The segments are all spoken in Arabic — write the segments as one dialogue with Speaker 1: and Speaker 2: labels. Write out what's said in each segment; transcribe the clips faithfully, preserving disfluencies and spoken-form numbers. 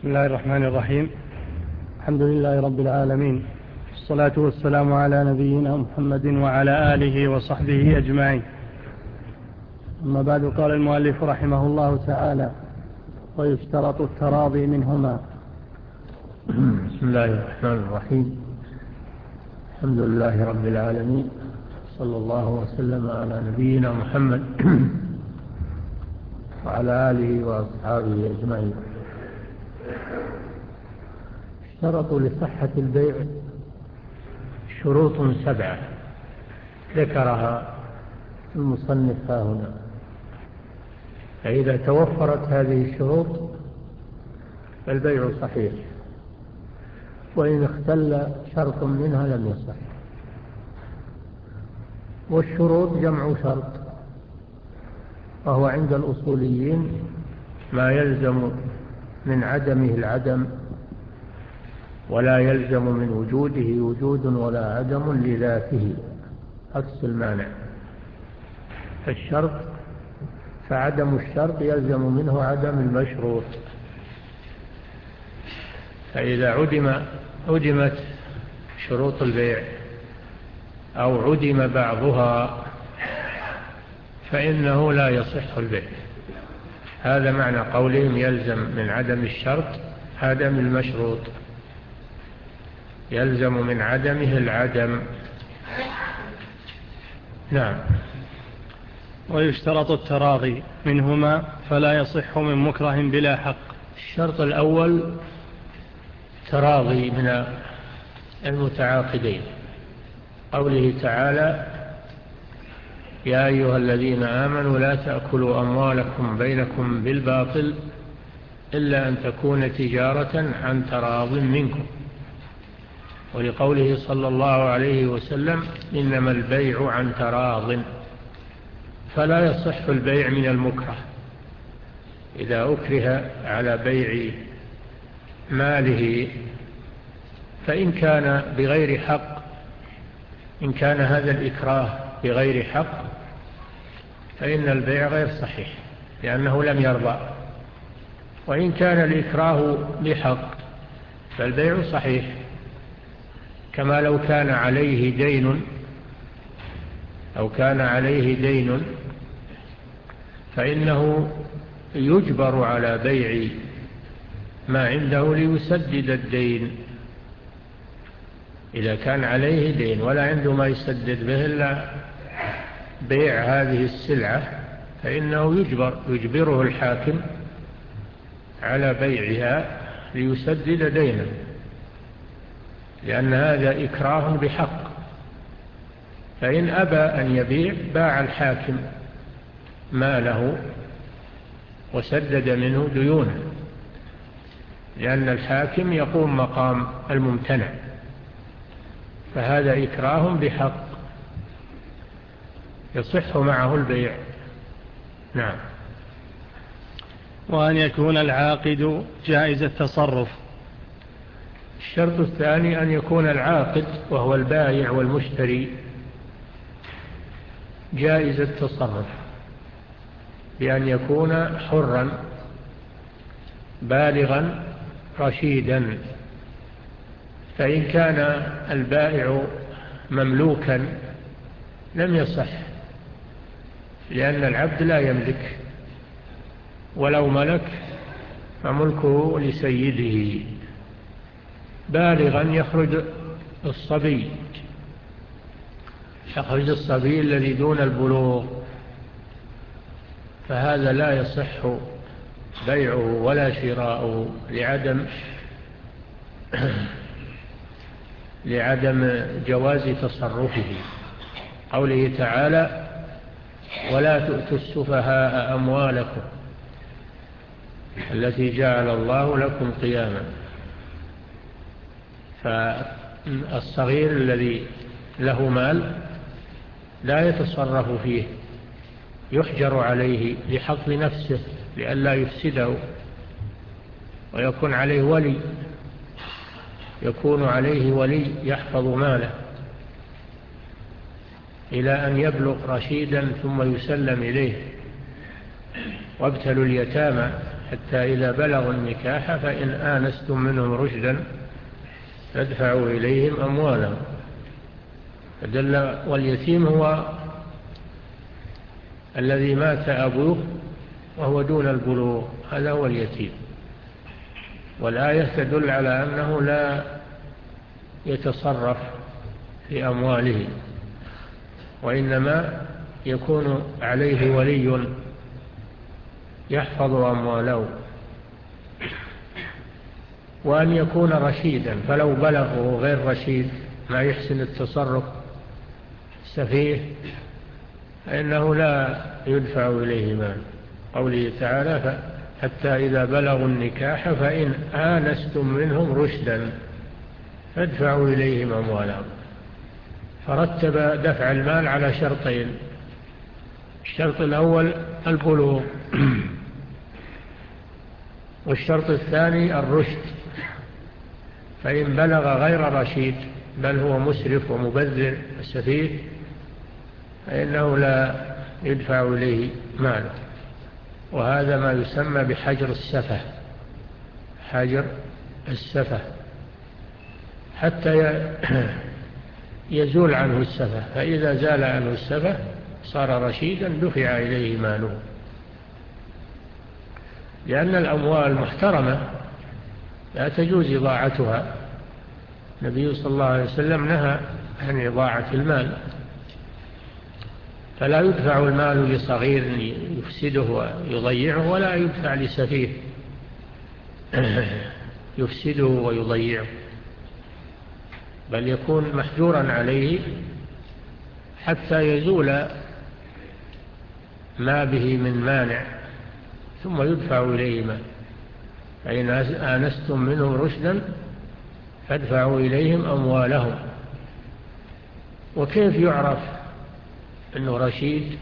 Speaker 1: بسم الله الرحمن الرحيم. الحمد لله رب العالمين، والصلاة والسلام على نبينا محمد وعلى آله وصحبه أجمعين. أما بعد، قال المؤلف رحمه الله تعالى: ويشترط التراضي منهما.
Speaker 2: بسم الله الرحمن الرحيم. الحمد لله رب العالمين، صلى الله وسلم على نبينا محمد وعلى آله وأصحابه أجمعين. اشترطوا لصحة البيع شروط سبعة ذكرها المصنف هنا، فإذا توفرت هذه الشروط فالبيع صحيح، وإن اختل شرط منها لم يصح. والشروط جمع شرط، وهو عند الأصوليين ما يلزم من عدمه العدم ولا يلزم من وجوده وجود ولا عدم لذاته، عكس المانع. الشرط فعدم الشرط يلزم منه عدم المشروط، فإذا عدم عدمت شروط البيع أو عدم بعضها فإنه لا يصح البيع. هذا معنى قولهم يلزم من عدم الشرط عدم المشروط، يلزم من عدمه العدم. نعم.
Speaker 1: ويشترط التراضي منهما فلا يصح من مكره بلا حق.
Speaker 2: الشرط الأول تراضي من المتعاقدين، قوله تعالى: يا أيها الذين آمنوا لا تأكلوا أموالكم بينكم بالباطل إلا أن تكون تجارة عن تراض منكم. ولقوله صلى الله عليه وسلم: إنما البيع عن تراض. فلا يصح البيع من المكره. إذا أكره على بيع ماله فإن كان بغير حق، إن كان هذا الإكراه بغير حق فإن البيع غير صحيح لأنه لم يرضى. وإن كان الإكراه بحق فالبيع صحيح، كما لو كان عليه دين أو كان عليه دين فإنه يجبر على بيع ما عنده ليسدد الدين. إذا كان عليه دين ولا عنده ما يسدد به إلا بيع هذه السلعة فإنه يجبر يجبره الحاكم على بيعها ليسدد دينه، لأن هذا إكراه بحق. فإن أبى أن يبيع باع الحاكم ماله وسدد منه ديونه، لأن الحاكم يقوم مقام الممتنع، فهذا إكراه بحق يصح معه البيع. نعم.
Speaker 1: وأن يكون العاقد جائز التصرف.
Speaker 2: الشرط الثاني أن يكون العاقد وهو البائع والمشتري جائز التصرف، بأن يكون حرا بالغا رشيدا. فإن كان البائع مملوكا لم يصح، لأن العبد لا يملك، ولو ملك فملكه لسيده. بالغا يخرج الصبي، يخرج الصبي الذي دون البلوغ، فهذا لا يصح بيعه ولا شراؤه لعدم لعدم جواز تصرفه. قوله تعالى: ولا تؤتوا السفهاء أموالكم التي جعل الله لكم قياما. فالصغير الذي له مال لا يتصرف فيه، يحجر عليه لحفظ نفسه لئلا يفسده، ويكون عليه ولي يكون عليه ولي يحفظ ماله إلى أن يبلغ رشيدا ثم يسلم إليه. وابتلوا اليتامى حتى إذا بلغوا النكاح فإن آنستم منهم رشدا فادفعوا إليهم أموالهم. فدل واليتيم هو الذي مات أبوه وهو دون البلوغ، هذا هو اليتيم. والآية تدل على أنه لا يتصرف في أمواله، وإنما يكون عليه ولي يحفظ أمواله، وأن يكون رشيدا. فلو بلغه غير رشيد ما يحسن التصرف سفيه فإنه لا يدفع إليه مال. قوله تعالى حتى إذا بلغوا النكاح فإن آنستم منهم رشدا فادفعوا إليهم أموالهم. فرتب دفع المال على شرطين: الشرط الأول البلوغ، والشرط الثاني الرشد. فإن بلغ غير رشيد بل هو مسرف ومبذر وسفيه فإنه لا يدفع إليه مال. وهذا ما يسمى بحجر السفه، حجر السفه، حتى يزول عنه السفه. فإذا زال عنه السفه صار رشيدا دفع إليه ماله، لأن الأموال محترمة لا تجوز إضاعتها. النبي صلى الله عليه وسلم نهى عن إضاعة المال، فلا يدفع المال لصغير يفسده ويضيعه، ولا يدفع لسفيه يفسده ويضيعه، بل يكون محجورا عليه حتى يزول ما به من مانع ثم يدفع إليه مال. فإن آنستم منهم رشدا فادفعوا إليهم أموالهم. وكيف يعرف أنه رشيد؟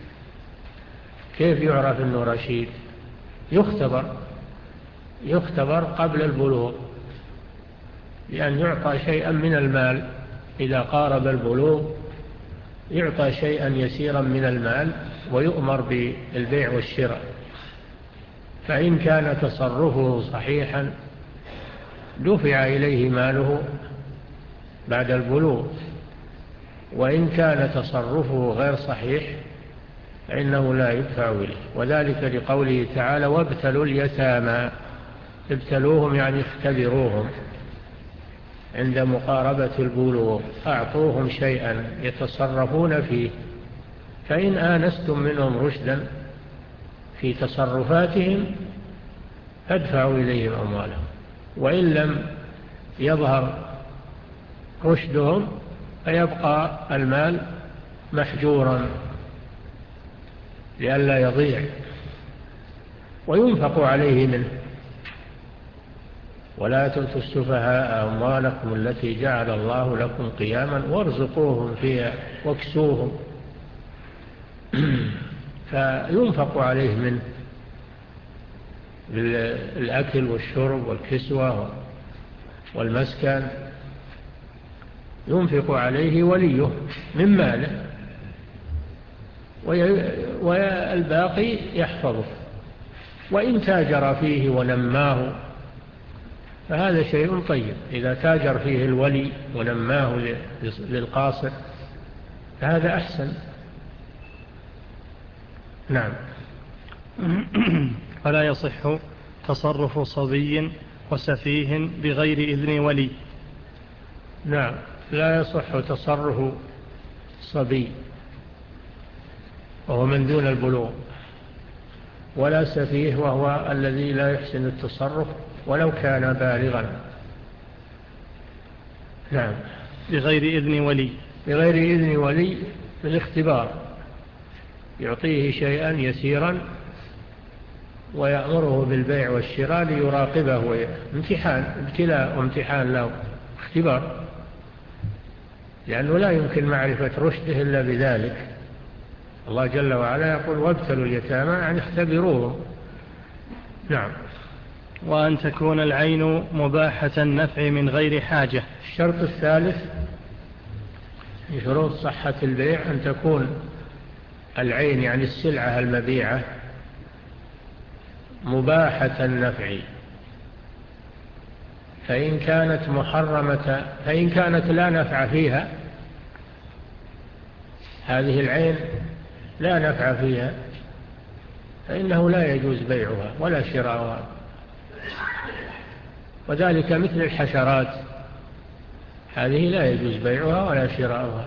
Speaker 2: كيف يعرف أنه رشيد؟ يختبر يختبر قبل البلوغ، لأن يعطى شيئا من المال. إذا قارب البلوغ يعطى شيئا يسيرا من المال ويؤمر بالبيع والشراء. فإن كان تصرفه صحيحا دفع إليه ماله بعد البلوغ، وإن كان تصرفه غير صحيح فإنه لا يدفع إليه. وذلك لقوله تعالى وابتلوا اليتامى. ابتلوهم يعني اختبروهم عند مقاربة البلوغ، أعطوهم شيئا يتصرفون فيه. فإن آنستم منهم رشدا في تصرفاتهم فادفعوا إليهم أموالهم. وإن لم يظهر رشدهم فيبقى المال محجورا لئلا يضيع، وينفق عليه منه. ولا تؤتوا السفهاء أموالكم التي جعل الله لكم قياما وارزقوهم فيها واكسوهم. فينفق عليه منه بالأكل والشرب والكسوة والمسكن، ينفق عليه وليه من ماله، والباقي يحفظه. وإن تاجر فيه ونماه فهذا شيء طيب. إذا تاجر فيه الولي ونماه للقاصر فهذا أحسن. نعم.
Speaker 1: فلا يصح تصرف صبي وسفيه بغير إذن ولي.
Speaker 2: نعم، لا يصح تصرف صبي وهو من دون البلوغ، ولا سفيه وهو الذي لا يحسن التصرف ولو كان بالغا. نعم.
Speaker 1: بغير إذن ولي.
Speaker 2: بغير إذن ولي بالاختبار، يعطيه شيئا يسيرا ويأمره بالبيع والشراء ليراقبه، امتحان ابتلاء وامتحان له، اختبار، لأنه لا يمكن معرفة رشده إلا بذلك. الله جل وعلا يقول وابتلوا اليتامى يعني اختبروهم. نعم.
Speaker 1: وأن تكون العين مباحة النفع من غير حاجة.
Speaker 2: الشرط الثالث من شروط صحة البيع أن تكون العين يعني السلعة المبيعة مباحة النفع. فإن كانت محرمة فإن كانت لا نفع فيها، هذه العين لا نفع فيها، فإنه لا يجوز بيعها ولا شراؤها. وذلك مثل الحشرات، هذه لا يجوز بيعها ولا شراؤها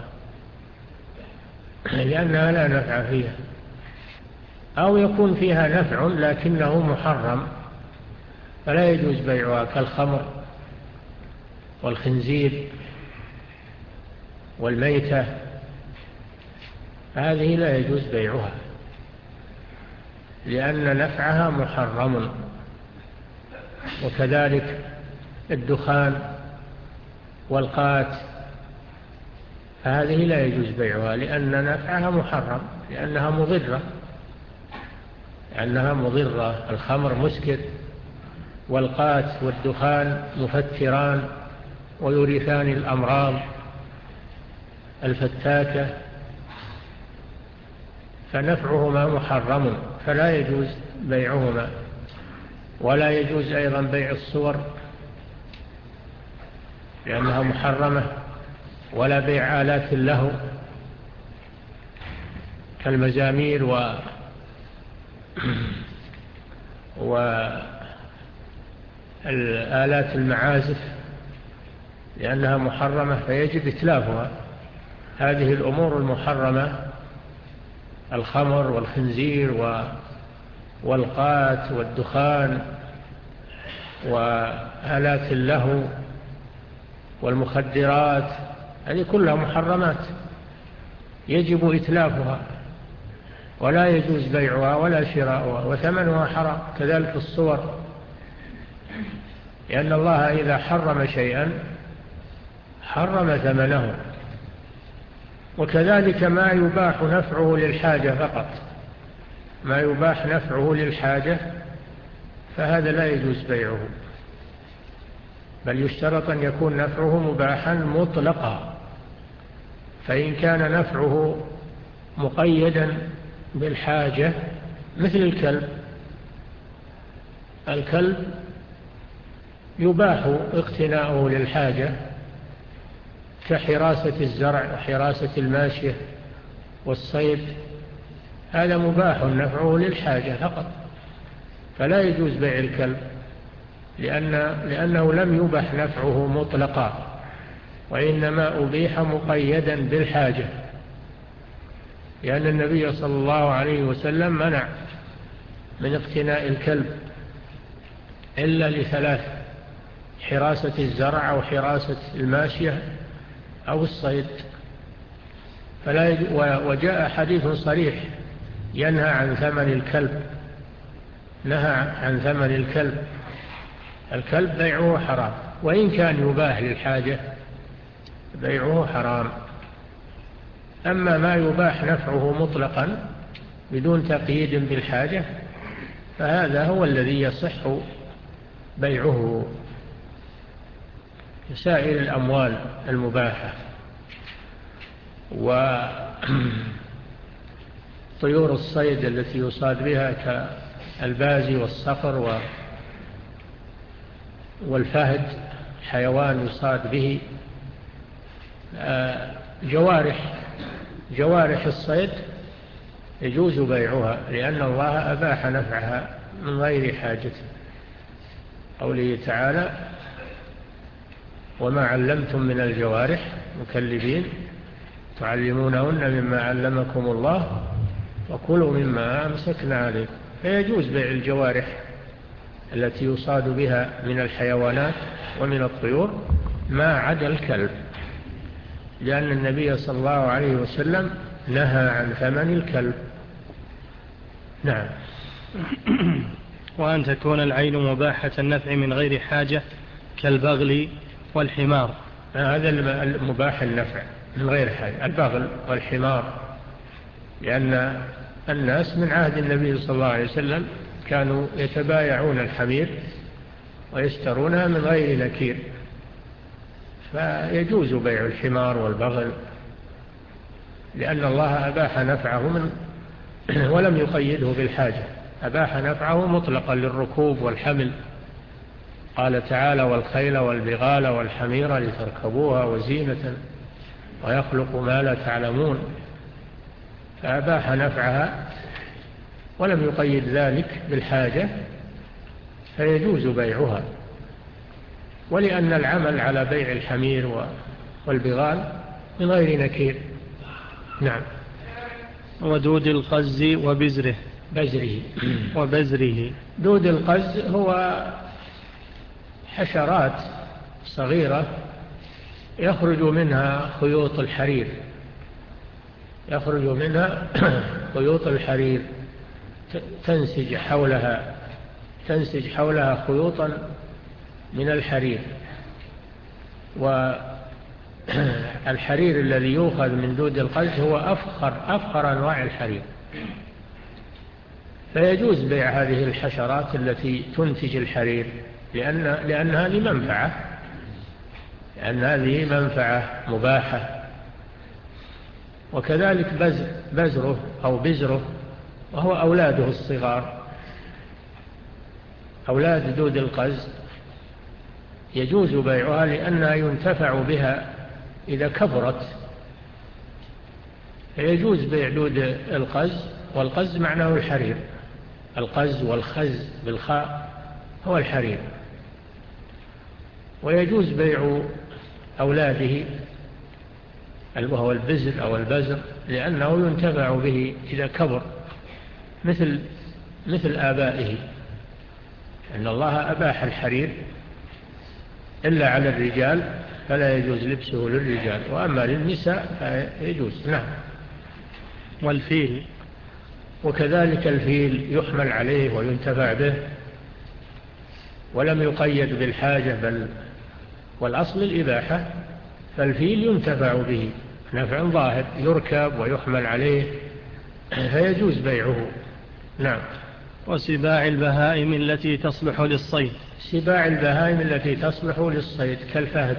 Speaker 2: لأنها لا نفع فيها. أو يكون فيها نفع لكنه محرم فلا يجوز بيعها، كالخمر والخنزير والميتة، هذه لا يجوز بيعها لأن نفعها محرم. وكذلك الدخان والقات، هذه لا يجوز بيعها لأن نفعها محرم، لأنها مضرة لأنها مضرة. الخمر مسكر، والقات والدخان مفتران ويورثان الأمراض الفتاكة، فنفعهما محرم فلا يجوز بيعهما. ولا يجوز أيضا بيع الصور لأنها محرمة، ولا بيع آلات اللهو كالمزامير و والآلات المعازف لأنها محرمة فيجب إتلافها. هذه الأمور المحرمة، الخمر والخنزير والقات والدخان وآلات اللهو والمخدرات، هذه كلها محرمات يجب إتلافها ولا يجوز بيعها ولا شراؤها، وثمنها حرام. كذلك الصور، لأن الله إذا حرم شيئا حرم ثمنه. وكذلك ما يباح نفعه للحاجة فقط، ما يباح نفعه للحاجة فهذا لا يجوز بيعه، بل يشترط أن يكون نفعه مباحا مطلقا. فإن كان نفعه مقيدا بالحاجة مثل الكلب، الكلب يباح اقتناؤه للحاجة كحراسة الزرع وحراسة الماشية والصيد، هذا مباح نفعه للحاجة فقط، فلا يجوز بيع الكلب لأن لأنه لم يباح نفعه مطلقا، وإنما أبيح مقيدا بالحاجة، لأن النبي صلى الله عليه وسلم منع من اقتناء الكلب إلا لثلاث: حراسة الزرع أو حراسة الماشية أو الصيد. فلا يج... وجاء حديث صريح ينهى عن ثمن الكلب، نهى عن ثمن الكلب. الكلب بيعه حرام، وإن كان يباح للحاجة بيعه حرام. أما ما يباح نفعه مطلقا بدون تقييد بالحاجة فهذا هو الذي يصح بيعه كسائر الأموال المباحة. وطيور الصيد التي يصاد بها كالبازي والصقر والفهد، حيوان يصاد به. جوارح جوارح الصيد يجوز بيعها لأن الله أباح نفعها من غير حاجة. قوله تعالى: وما علمتم من الجوارح مكلبين تعلمونهن مما علمكم الله وكلوا مما أمسكنا عليكم. فيجوز بيع الجوارح التي يصاد بها من الحيوانات ومن الطيور ما عدا الكلب، لأن النبي صلى الله عليه وسلم نهى عن ثمن الكلب. نعم.
Speaker 1: وأن تكون العين مباحة النفع من غير حاجة كالبغل والحمار.
Speaker 2: هذا المباح النفع من غير حاجة، البغل والحمار، لأن الناس من عهد النبي صلى الله عليه وسلم كانوا يتبايعون الحمير ويشترونها من غير نكير، فيجوز بيع الحمار والبغل لأن الله أباح نفعه من ولم يقيده بالحاجة. أباح نفعه مطلقا للركوب والحمل. قال تعالى: والخيل والبغال والحمير لتركبوها وزينة ويخلق ما لا تعلمون. فأباح نفعها ولم يقيد ذلك بالحاجة، فيجوز بيعها. ولأن العمل على بيع الحمير والبغال من غير نكير. نعم.
Speaker 1: ودود القز وبزره
Speaker 2: بزره
Speaker 1: وبزره.
Speaker 2: دود القز هو حشرات صغيرة يخرج منها خيوط الحرير يخرج منها خيوط الحرير تنسج حولها تنسج حولها خيوطا من الحرير. والحرير الذي يؤخذ من دود القز هو أفخر أفخر أنواع الحرير. فيجوز بيع هذه الحشرات التي تنتج الحرير، لأن لأن هذه منفعة لأن هذه منفعة مباحة. وكذلك بزر بزره أو بزره، وهو أولاده الصغار، أولاد دود القز، يجوز بيعها لأنها ينتفع بها إذا كبرت. فيجوز بيع دود القز، والقز معناه الحرير. القز والخز بالخاء هو الحرير. ويجوز بيع أولاده وهو البزر أو البزر، لأنه ينتفع به إذا كبر مثل مثل آبائه. أن الله أباح الحرير إلا على الرجال، فلا يجوز لبسه للرجال، وأما للنساء فيجوز. نعم.
Speaker 1: والفيل.
Speaker 2: وكذلك الفيل يحمل عليه وينتفع به، ولم يقيد بالحاجة، بل والأصل الإباحة. فالفيل ينتفع به نفع ظاهر، يركب ويحمل عليه، فيجوز بيعه. نعم.
Speaker 1: وسباع البهائم التي تصلح للصيد.
Speaker 2: سباع البهائم التي تصلح للصيد كالفهد،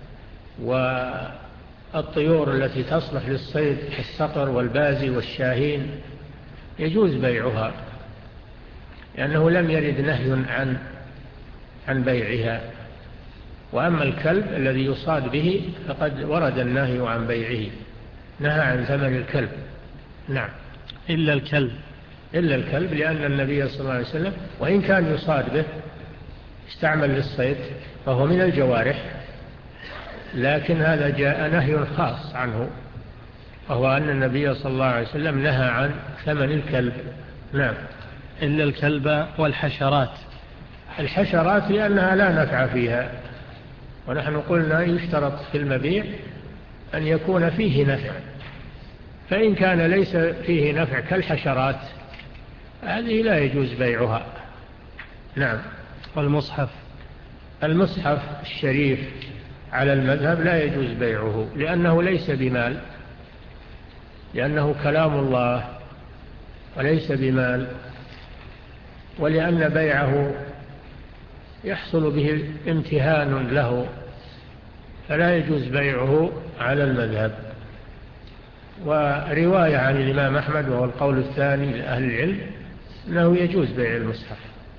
Speaker 2: والطيور التي تصلح للصيد كالصقر والبازي والشاهين، يجوز بيعها، لأنه لم يرد نهي عن عن بيعها. وأما الكلب الذي يصاد به فقد ورد النهي عن بيعه، نهى عن ثمن الكلب. نعم.
Speaker 1: إلا الكلب.
Speaker 2: إلا الكلب، لأن النبي صلى الله عليه وسلم وإن كان يصاد به استعمل للصيد فهو من الجوارح، لكن هذا جاء نهي خاص عنه، وهو أن النبي صلى الله عليه وسلم نهى عن ثمن الكلب. نعم.
Speaker 1: إلا الكلب والحشرات.
Speaker 2: الحشرات لأنها لا نفع فيها، ونحن قلنا يشترط في المبيع أن يكون فيه نفع، فإن كان ليس فيه نفع كالحشرات هذه لا يجوز بيعها. نعم.
Speaker 1: والمصحف.
Speaker 2: المصحف الشريف على المذهب لا يجوز بيعه، لأنه ليس بمال، لأنه كلام الله وليس بمال، ولأن بيعه يحصل به امتهان له، فلا يجوز بيعه على المذهب. ورواية عن الإمام أحمد وهو القول الثاني لأهل العلم أنه يجوز بيع المصحف،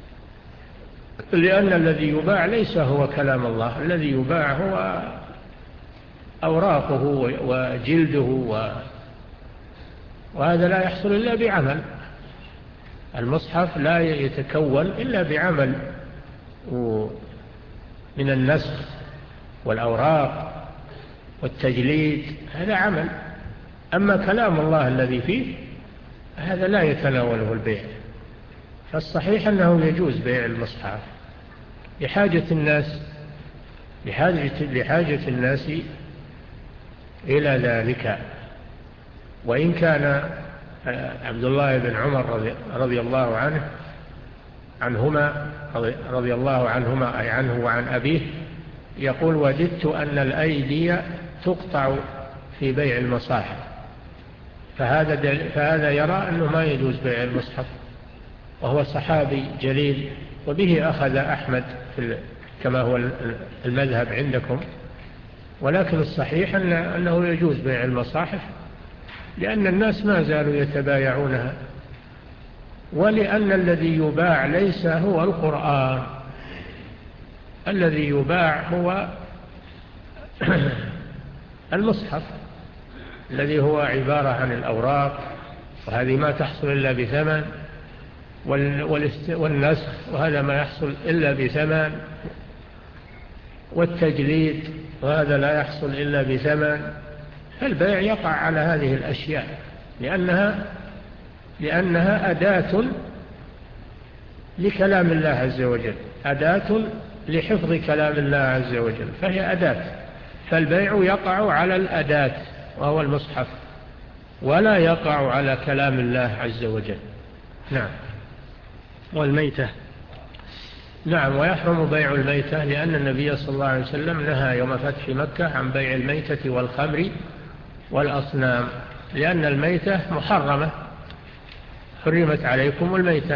Speaker 2: لأن الذي يباع ليس هو كلام الله، الذي يباع هو أوراقه وجلده، وهذا لا يحصل إلا بعمل. المصحف لا يتكون إلا بعمل من النسخ والأوراق والتجليد، هذا عمل. أما كلام الله الذي فيه هذا لا يتناوله البيع. فالصحيح أنه يجوز بيع المصحف لحاجة الناس لحاجة, لحاجة الناس إلى ذلك. وإن كان عبد الله بن عمر رضي الله عنه عنهما رضي الله عنهما أي عنه وعن أبيه يقول: وددت أن الأيدي تقطع في بيع المصاحف. فهذا, فهذا يرى أنه ما يجوز بيع المصحف، وهو صحابي جليل، وبه أخذ أحمد في كما هو المذهب عندكم. ولكن الصحيح أنه يجوز بيع المصاحف، لأن الناس ما زالوا يتبايعونها ولأن الذي يباع ليس هو القرآن، الذي يباع هو المصحف الذي هو عبارة عن الأوراق، وهذه ما تحصل إلا بثمن، والنسخ وهذا ما يحصل إلا بثمن، والتجليد وهذا لا يحصل إلا بثمن. فالبيع يقع على هذه الأشياء لأنها, لأنها أداة لكلام الله عز وجل، أداة لحفظ كلام الله عز وجل، فهي أداة. فالبيع يقع على الأداة وهو المصحف، ولا يقع على كلام الله عز وجل. نعم.
Speaker 1: والميتة.
Speaker 2: نعم، ويحرم بيع الميتة لأن النبي صلى الله عليه وسلم نهى يوم فتح مكة عن بيع الميتة والخمر والأصنام، لأن الميتة محرمة، حرمت عليكم الميتة،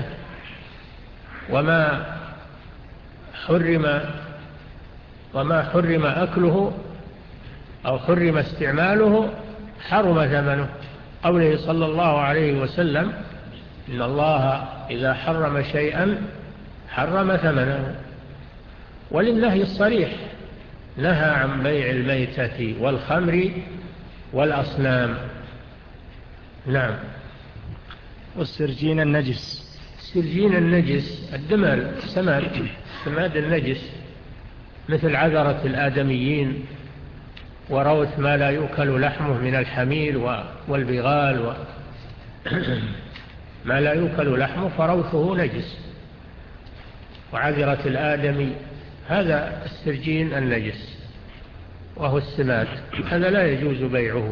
Speaker 2: وما حرم وما حرم أكله أو حرم استعماله حرم ثمنه. قوله صلى الله عليه وسلم إن الله إذا حرم شيئا حرم ثمنه. ولله الصريح نهى عن بيع الميتة والخمر والأصنام. نعم.
Speaker 1: والسرجين النجس.
Speaker 2: السرجين النجس الدمال، السماد، السماد النجس، مثل عذرة الآدميين وروث ما لا يؤكل لحمه من الحمير والبغال و ما لا يؤكل لحمه فروثه نجس، وعذرة الآدمي هذا السرجين النجس وهو السماد، هذا لا يجوز بيعه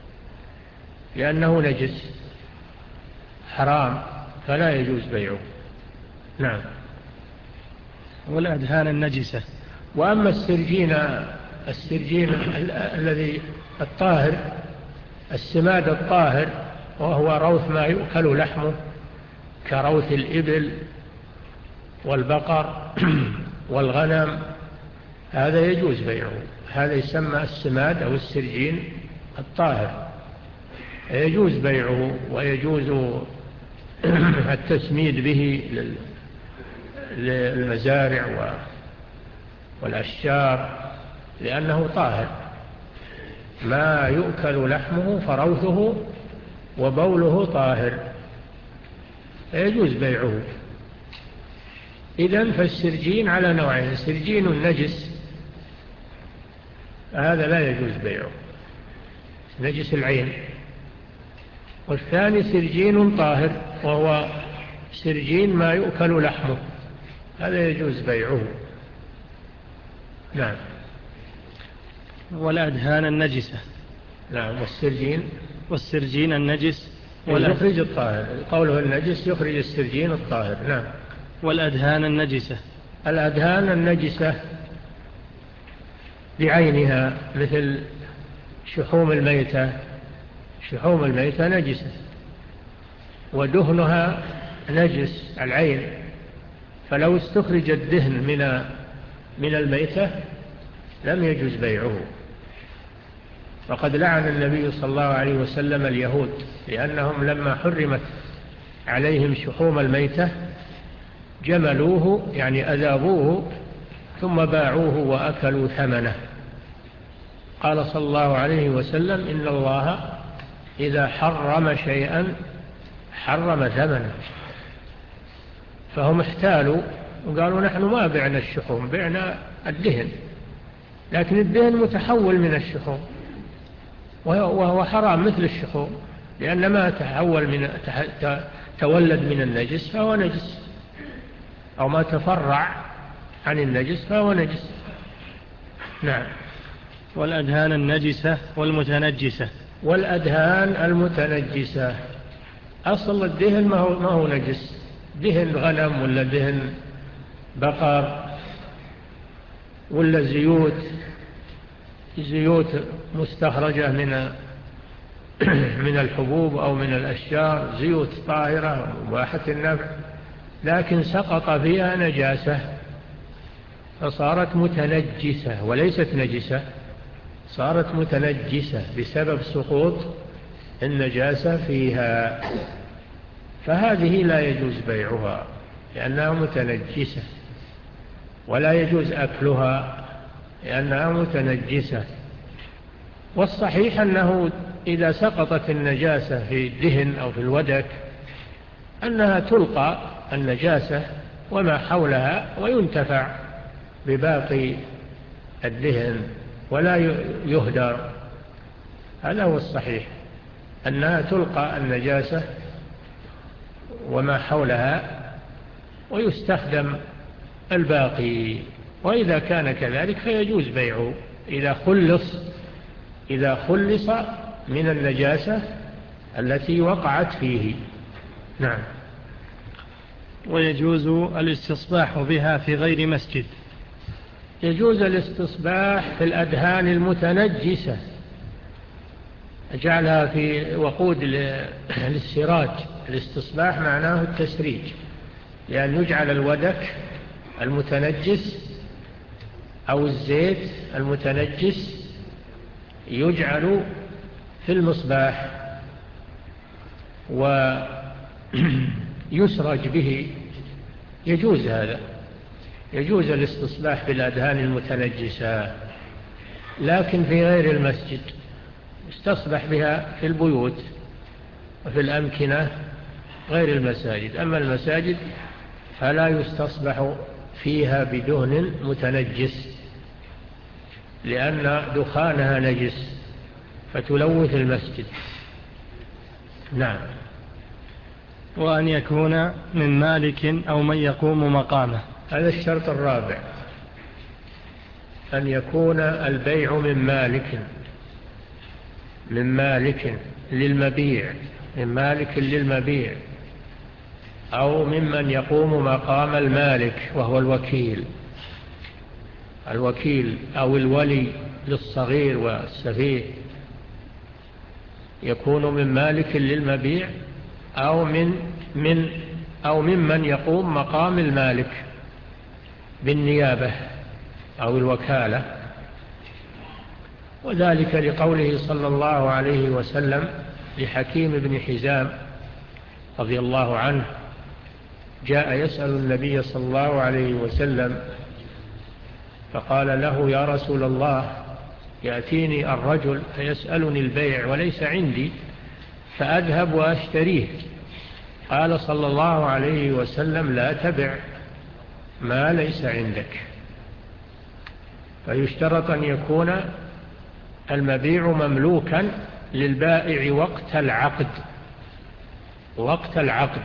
Speaker 2: لأنه نجس حرام، فلا يجوز بيعه. نعم.
Speaker 1: والأدهان النجسة.
Speaker 2: وأما السرجين السرجين الذي الطاهر، السماد الطاهر وهو روث ما يؤكل لحمه كروث الإبل والبقر والغنم، هذا يجوز بيعه، هذا يسمى السماد أو السرجين الطاهر، يجوز بيعه ويجوز التسميد به للمزارع والأشجار لأنه طاهر، ما يؤكل لحمه فروثه وبوله طاهر، يجوز بيعه. إذن فالسرجين على نوعين، سرجين النجس هذا لا يجوز بيعه، نجس العين، والثاني سرجين طاهر وهو سرجين ما يؤكل لحمه، هذا يجوز بيعه. نعم.
Speaker 1: والأدهان النجسة.
Speaker 2: نعم. والسرجين
Speaker 1: والسرجين النجس
Speaker 2: يخرج الطاهر، قوله النجس يخرج السرجين الطاهر. نعم.
Speaker 1: والأدهان النجسة.
Speaker 2: الأدهان النجسة بعينها مثل شحوم الميتة، شحوم الميتة نجسة ودهنها نجس العين، فلو استخرج الدهن من من الميتة لم يجوز بيعه. وقد لعن النبي صلى الله عليه وسلم اليهود لأنهم لما حرمت عليهم شحوم الميتة جملوه يعني أذابوه ثم باعوه وأكلوا ثمنه. قال صلى الله عليه وسلم إن الله إذا حرم شيئا حرم ثمنه. فهم احتالوا وقالوا نحن ما بعنا الشحوم، بعنا الدهن، لكن الدهن متحول من الشحوم وهو حرام مثل الشحوم، لأن ما تحول من تولد من النجس فهو نجس، أو ما تفرع عن النجس فهو نجس. نعم.
Speaker 1: والأدهان النجسة والمتنجسة.
Speaker 2: والأدهان المتنجسة، أصل الدهن ما هو, ما هو نجس، دهن غنم ولا دهن بقر ولا زيوت زيوت مستخرجة من من الحبوب أو من الأشجار، زيوت طاهرة مباحة النفع، لكن سقط فيها نجاسة فصارت متنجسة وليست نجسة، صارت متنجسة بسبب سقوط النجاسة فيها، فهذه لا يجوز بيعها لأنها متنجسة، ولا يجوز أكلها لأنها متنجسة. والصحيح أنه إذا سقطت النجاسة في الدهن أو في الودك أنها تلقى النجاسة وما حولها وينتفع بباقي الدهن ولا يهدر. هذا هو الصحيح، أنها تلقى النجاسة وما حولها ويستخدم الباقي. وإذا كان كذلك فيجوز بيعه إذا خلص إذا خلص من النجاسة التي وقعت فيه. نعم.
Speaker 1: ويجوز الاستصباح بها في غير مسجد.
Speaker 2: يجوز الاستصباح في الأدهان المتنجسة، أجعلها في وقود للسراج. الاستصباح معناه التسريج، لأن يجعل الودك المتنجس أو الزيت المتنجس يجعل في المصباح ويسرج به. يجوز هذا، يجوز الاستصباح بالأدهان المتنجسة، لكن في غير المسجد. يستصبح بها في البيوت وفي الأمكنة غير المساجد. أما المساجد فلا يستصبح فيها بدهن متنجس، لأن دخانها نجس فتلوث المسجد. نعم.
Speaker 1: وأن يكون من مالك أو من يقوم مقامه.
Speaker 2: هذا الشرط الرابع، أن يكون البيع من مالك من مالك للمبيع من مالك للمبيع أو ممن يقوم مقام المالك وهو الوكيل الوكيل أو الولي للصغير والسفيه. يكون من مالك للمبيع أو من من أو ممن يقوم مقام المالك بالنيابة أو الوكالة. وذلك لقوله صلى الله عليه وسلم لحكيم بن حزام رضي الله عنه، جاء يسأل النبي صلى الله عليه وسلم فقال له: يا رسول الله، يأتيني الرجل فيسألني البيع وليس عندي فأذهب وأشتريه. قال صلى الله عليه وسلم: لا تبع ما ليس عندك. فيشترط أن يكون المبيع مملوكا للبائع وقت العقد وقت العقد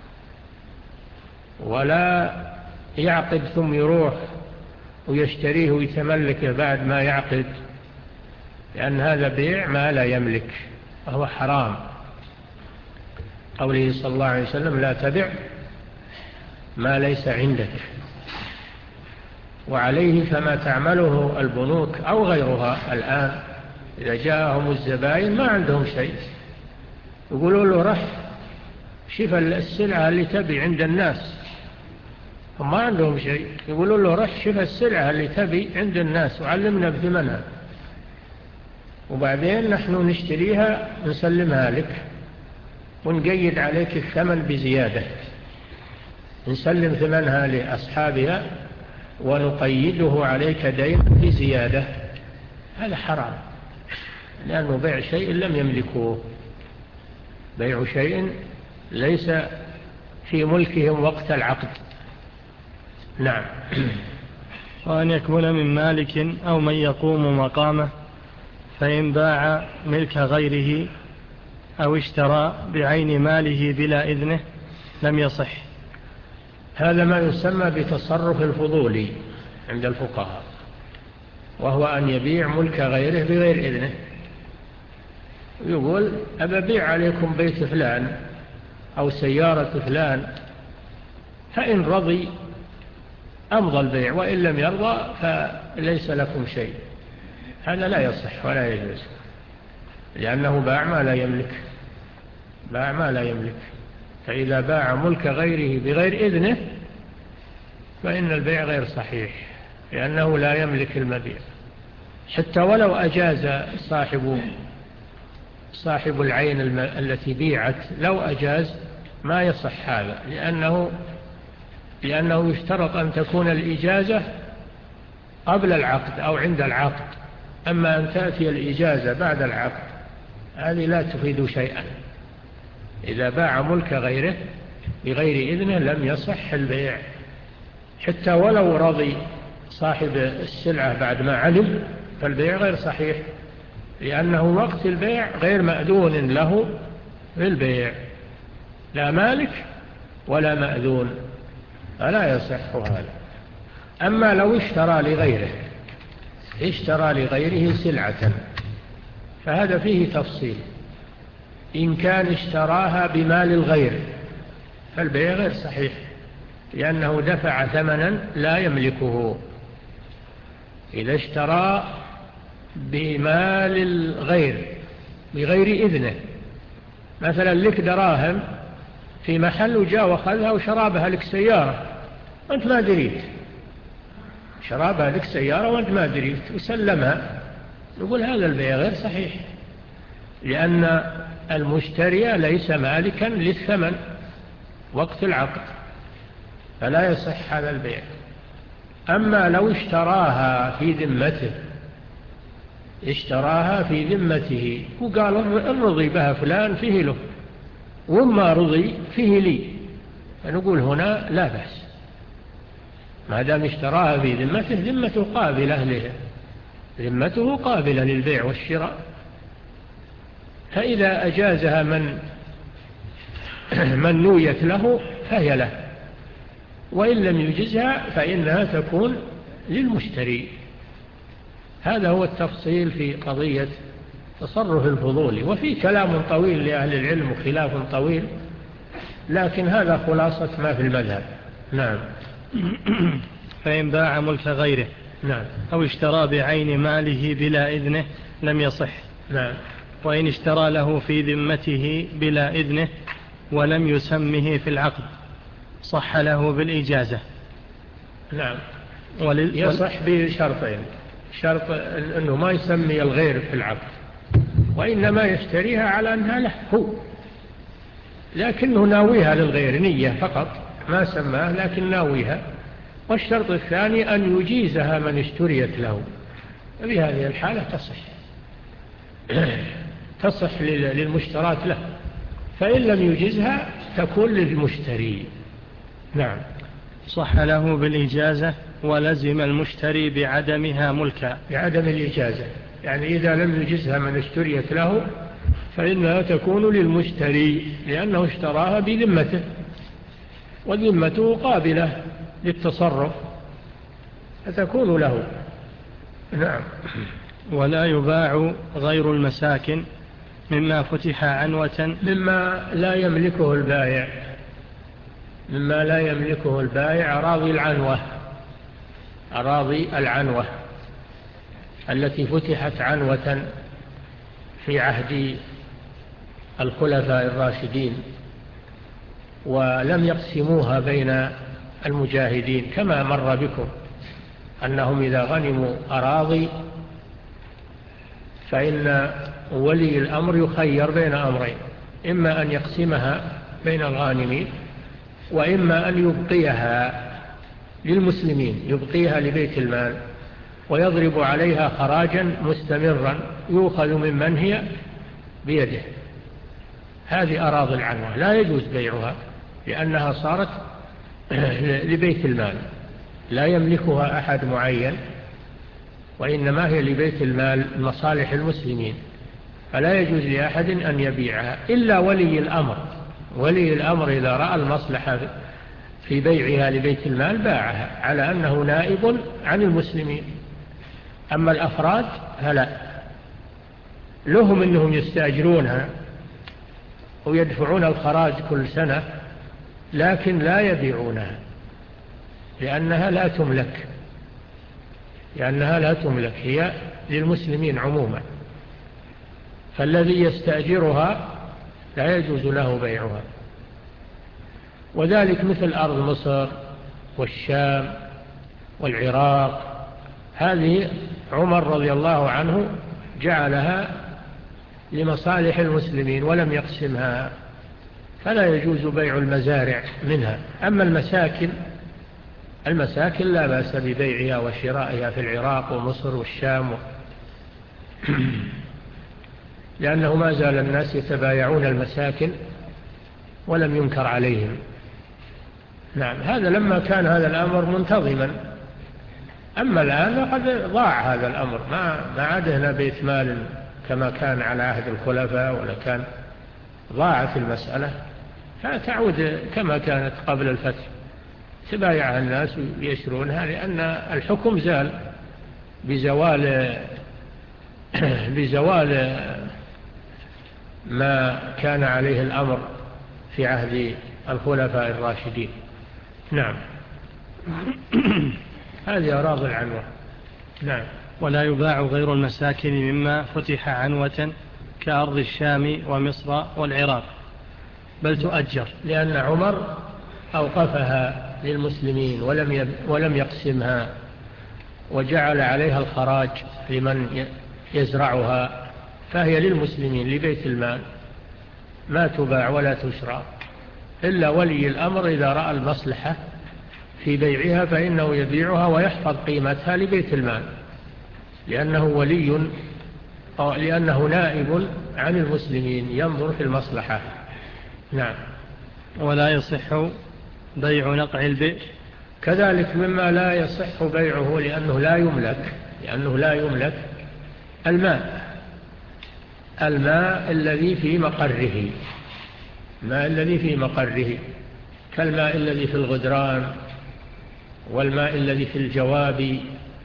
Speaker 2: ولا يعقد ثم يروح ويشتريه ويتملكه بعد ما يعقد، لأن هذا بيع ما لا يملك وهو حرام. قوله صلى الله عليه وسلم: لا تبع ما ليس عندك. وعليه فما تعمله البنوك أو غيرها الآن، إذا جاءهم الزبائن ما عندهم شيء يقولوا له: رح شوف السلعة اللي تبي عند الناس. هم ما عندهم شيء، يقولوا له: رح شوف السلعة اللي تبي عند الناس وعلمنا بثمنها، وبعدين نحن نشتريها نسلمها لك ونقيد عليك الثمن بزيادة، نسلم ثمنها لأصحابها ونقيده عليك دين بزيادة. هذا حرام، لأنه بيع شيء لم يملكوه، بيع شيء ليس في ملكهم وقت العقد. نعم.
Speaker 1: وأن يكون من مالك أو من يقوم مقامه، فإن باع ملك غيره أو اشترى بعين ماله بلا إذنه لم يصح.
Speaker 2: هذا ما يسمى بتصرف الفضولي عند الفقهاء، وهو أن يبيع ملك غيره بغير إذنه. يقول: أبيع عليكم بيت فلان أو سيارة فلان، فإن رضي أمضى البيع، وإن لم يرضى فليس لكم شيء. هذا لا يصح ولا يجوز، لأنه باع ما لا يملك باع ما لا يملك فإذا باع ملك غيره بغير إذنه فإن البيع غير صحيح، لأنه لا يملك المبيع. حتى ولو أجاز صاحب صاحب العين التي بيعت، لو أجاز ما يصح هذا، لأنه, لأنه يشترط أن تكون الإجازة قبل العقد أو عند العقد. أما أن تأتي الإجازة بعد العقد هذه لا تفيد شيئا. إذا باع ملك غيره بغير إذنه لم يصح البيع، حتى ولو رضي صاحب السلعة بعد ما علم، فالبيع غير صحيح، لأنه وقت البيع غير مأذون له بالبيع، لا مالك ولا مأذون، فلا يصح هذا. أما لو اشترى لغيره اشترى لغيره سلعة فهذا فيه تفصيل. إن كان اشتراها بمال الغير فالبيع غير صحيح، لأنه دفع ثمنا لا يملكه. إذا اشترى بمال الغير بغير إذنه، مثلا لك دراهم في محل وجاء وخذها وشرابها لك سيارة وأنت ما دريت، شرابها لك سيارة وأنت ما دريت وسلمها، نقول هذا البيع غير صحيح، لأن المشتري ليس مالكا للثمن وقت العقد، فلا يصح هذا البيع. أما لو اشتراها في ذمته اشتراها في ذمته وقال إن رضي بها فلان فيه له وما رضي فيه لي، فنقول هنا لا بأس، ما دام اشتراها في ذمته، ذمته قابلة له، ذمته قابلة للبيع والشراء. فإذا أجازها من من نويت له فهي له، وإن لم يجزها فإنها تكون للمشتري. هذا هو التفصيل في قضية تصرف الفضول، وفي كلام طويل لأهل العلم وخلاف طويل، لكن هذا خلاصة ما في المذهب. نعم.
Speaker 1: فإن باع ملك غيره
Speaker 2: نعم.
Speaker 1: أو اشترى بعين ماله بلا إذنه لم يصح.
Speaker 2: نعم.
Speaker 1: وإن اشترى له في ذمته بلا إذنه ولم يسمه في العقد صح له بالإجازة.
Speaker 2: نعم.
Speaker 1: ولل...
Speaker 2: يصح بشرطين: شرط أنه ما يسمي الغير في العقد، وإنما يشتريها على أنها له هو، لكنه ناويها للغير نية فقط، ما سماه لكن ناويها. والشرط الثاني أن يجيزها من اشتريت له، بهذه الحالة تصح تصح للمشترات له، فإن لم يجزها تكون للمشتري. نعم.
Speaker 1: صح له بالإجازة ولزم المشتري بعدمها ملكا.
Speaker 2: بعدم الإجازة يعني إذا لم يجزها من اشتريت له فإنها تكون للمشتري، لأنه اشتراها بذمته، وذمته قابلة للتصرف فتكون له. نعم.
Speaker 1: ولا يباع غير المساكن مما فتح عنوة،
Speaker 2: مما لا يملكه البائع، مما لا يملكه البائع أراضي العنوة، أراضي العنوة التي فتحت عنوة في عهد الخلفاء الراشدين ولم يقسموها بين المجاهدين، كما مر بكم أنهم إذا غنموا أراضي فإن ولي الأمر يخير بين أمرين: إما أن يقسمها بين الغانمين، وإما أن يبقيها للمسلمين، يبقيها لبيت المال ويضرب عليها خراجا مستمرا يؤخذ ممن هي بيده. هذه أراضي العنوة لا يجوز بيعها، لأنها صارت لبيت المال لا يملكها أحد معين، وإنما هي لبيت المال مصالح المسلمين، فلا يجوز لأحد أن يبيعها إلا ولي الأمر. ولي الأمر إذا رأى المصلحة في بيعها لبيت المال باعها على أنه نائب عن المسلمين. أما الأفراد فلا، لهم أنهم يستأجرونها ويدفعون الخراج كل سنة، لكن لا يبيعونها لأنها لا تملك، لأنها لا تملك، هي للمسلمين عموما، فالذي يستأجرها لا يجوز له بيعها. وذلك مثل أرض مصر والشام والعراق، هذه عمر رضي الله عنه جعلها لمصالح المسلمين ولم يقسمها، فلا يجوز بيع المزارع منها. أما المساكن المساكن لا بأس ببيعها وشرائها في العراق ومصر والشام لأنه ما زال الناس يتبايعون المساكن ولم ينكر عليهم. نعم، هذا لما كان هذا الأمر منتظما. أما الآن قد ضاع هذا الأمر، ما ما عادنا بيت مال كما كان على عهد الخلفاء، ولا كان ضاعت المسألة، فتعود كما كانت قبل الفتح، تبايعها الناس ويشرونها، لأن الحكم زال بزوال بزوال ما كان عليه الأمر في عهد الخلفاء الراشدين. نعم. هذه أراضي العنوة. نعم.
Speaker 1: ولا يباع غير المساكن مما فتح عنوة كأرض الشام ومصر والعراق، بل تؤجر،
Speaker 2: لأن عمر أوقفها للمسلمين ولم ولم يقسمها، وجعل عليها الخراج لمن يزرعها، فهي للمسلمين لبيت المال، ما تباع ولا تشرى إلا ولي الأمر إذا رأى المصلحة في بيعها فإنه يبيعها ويحفظ قيمتها لبيت المال، لأنه ولي أو لأنه نائب عن المسلمين ينظر في المصلحة. نعم.
Speaker 1: ولا يصح بيع نقع البئر،
Speaker 2: كذلك مما لا يصح بيعه لأنه لا يملك لأنه لا يملك الماء الماء الذي في مقره الماء الذي في مقره كالماء الذي في الغدران، والماء الذي في الجواب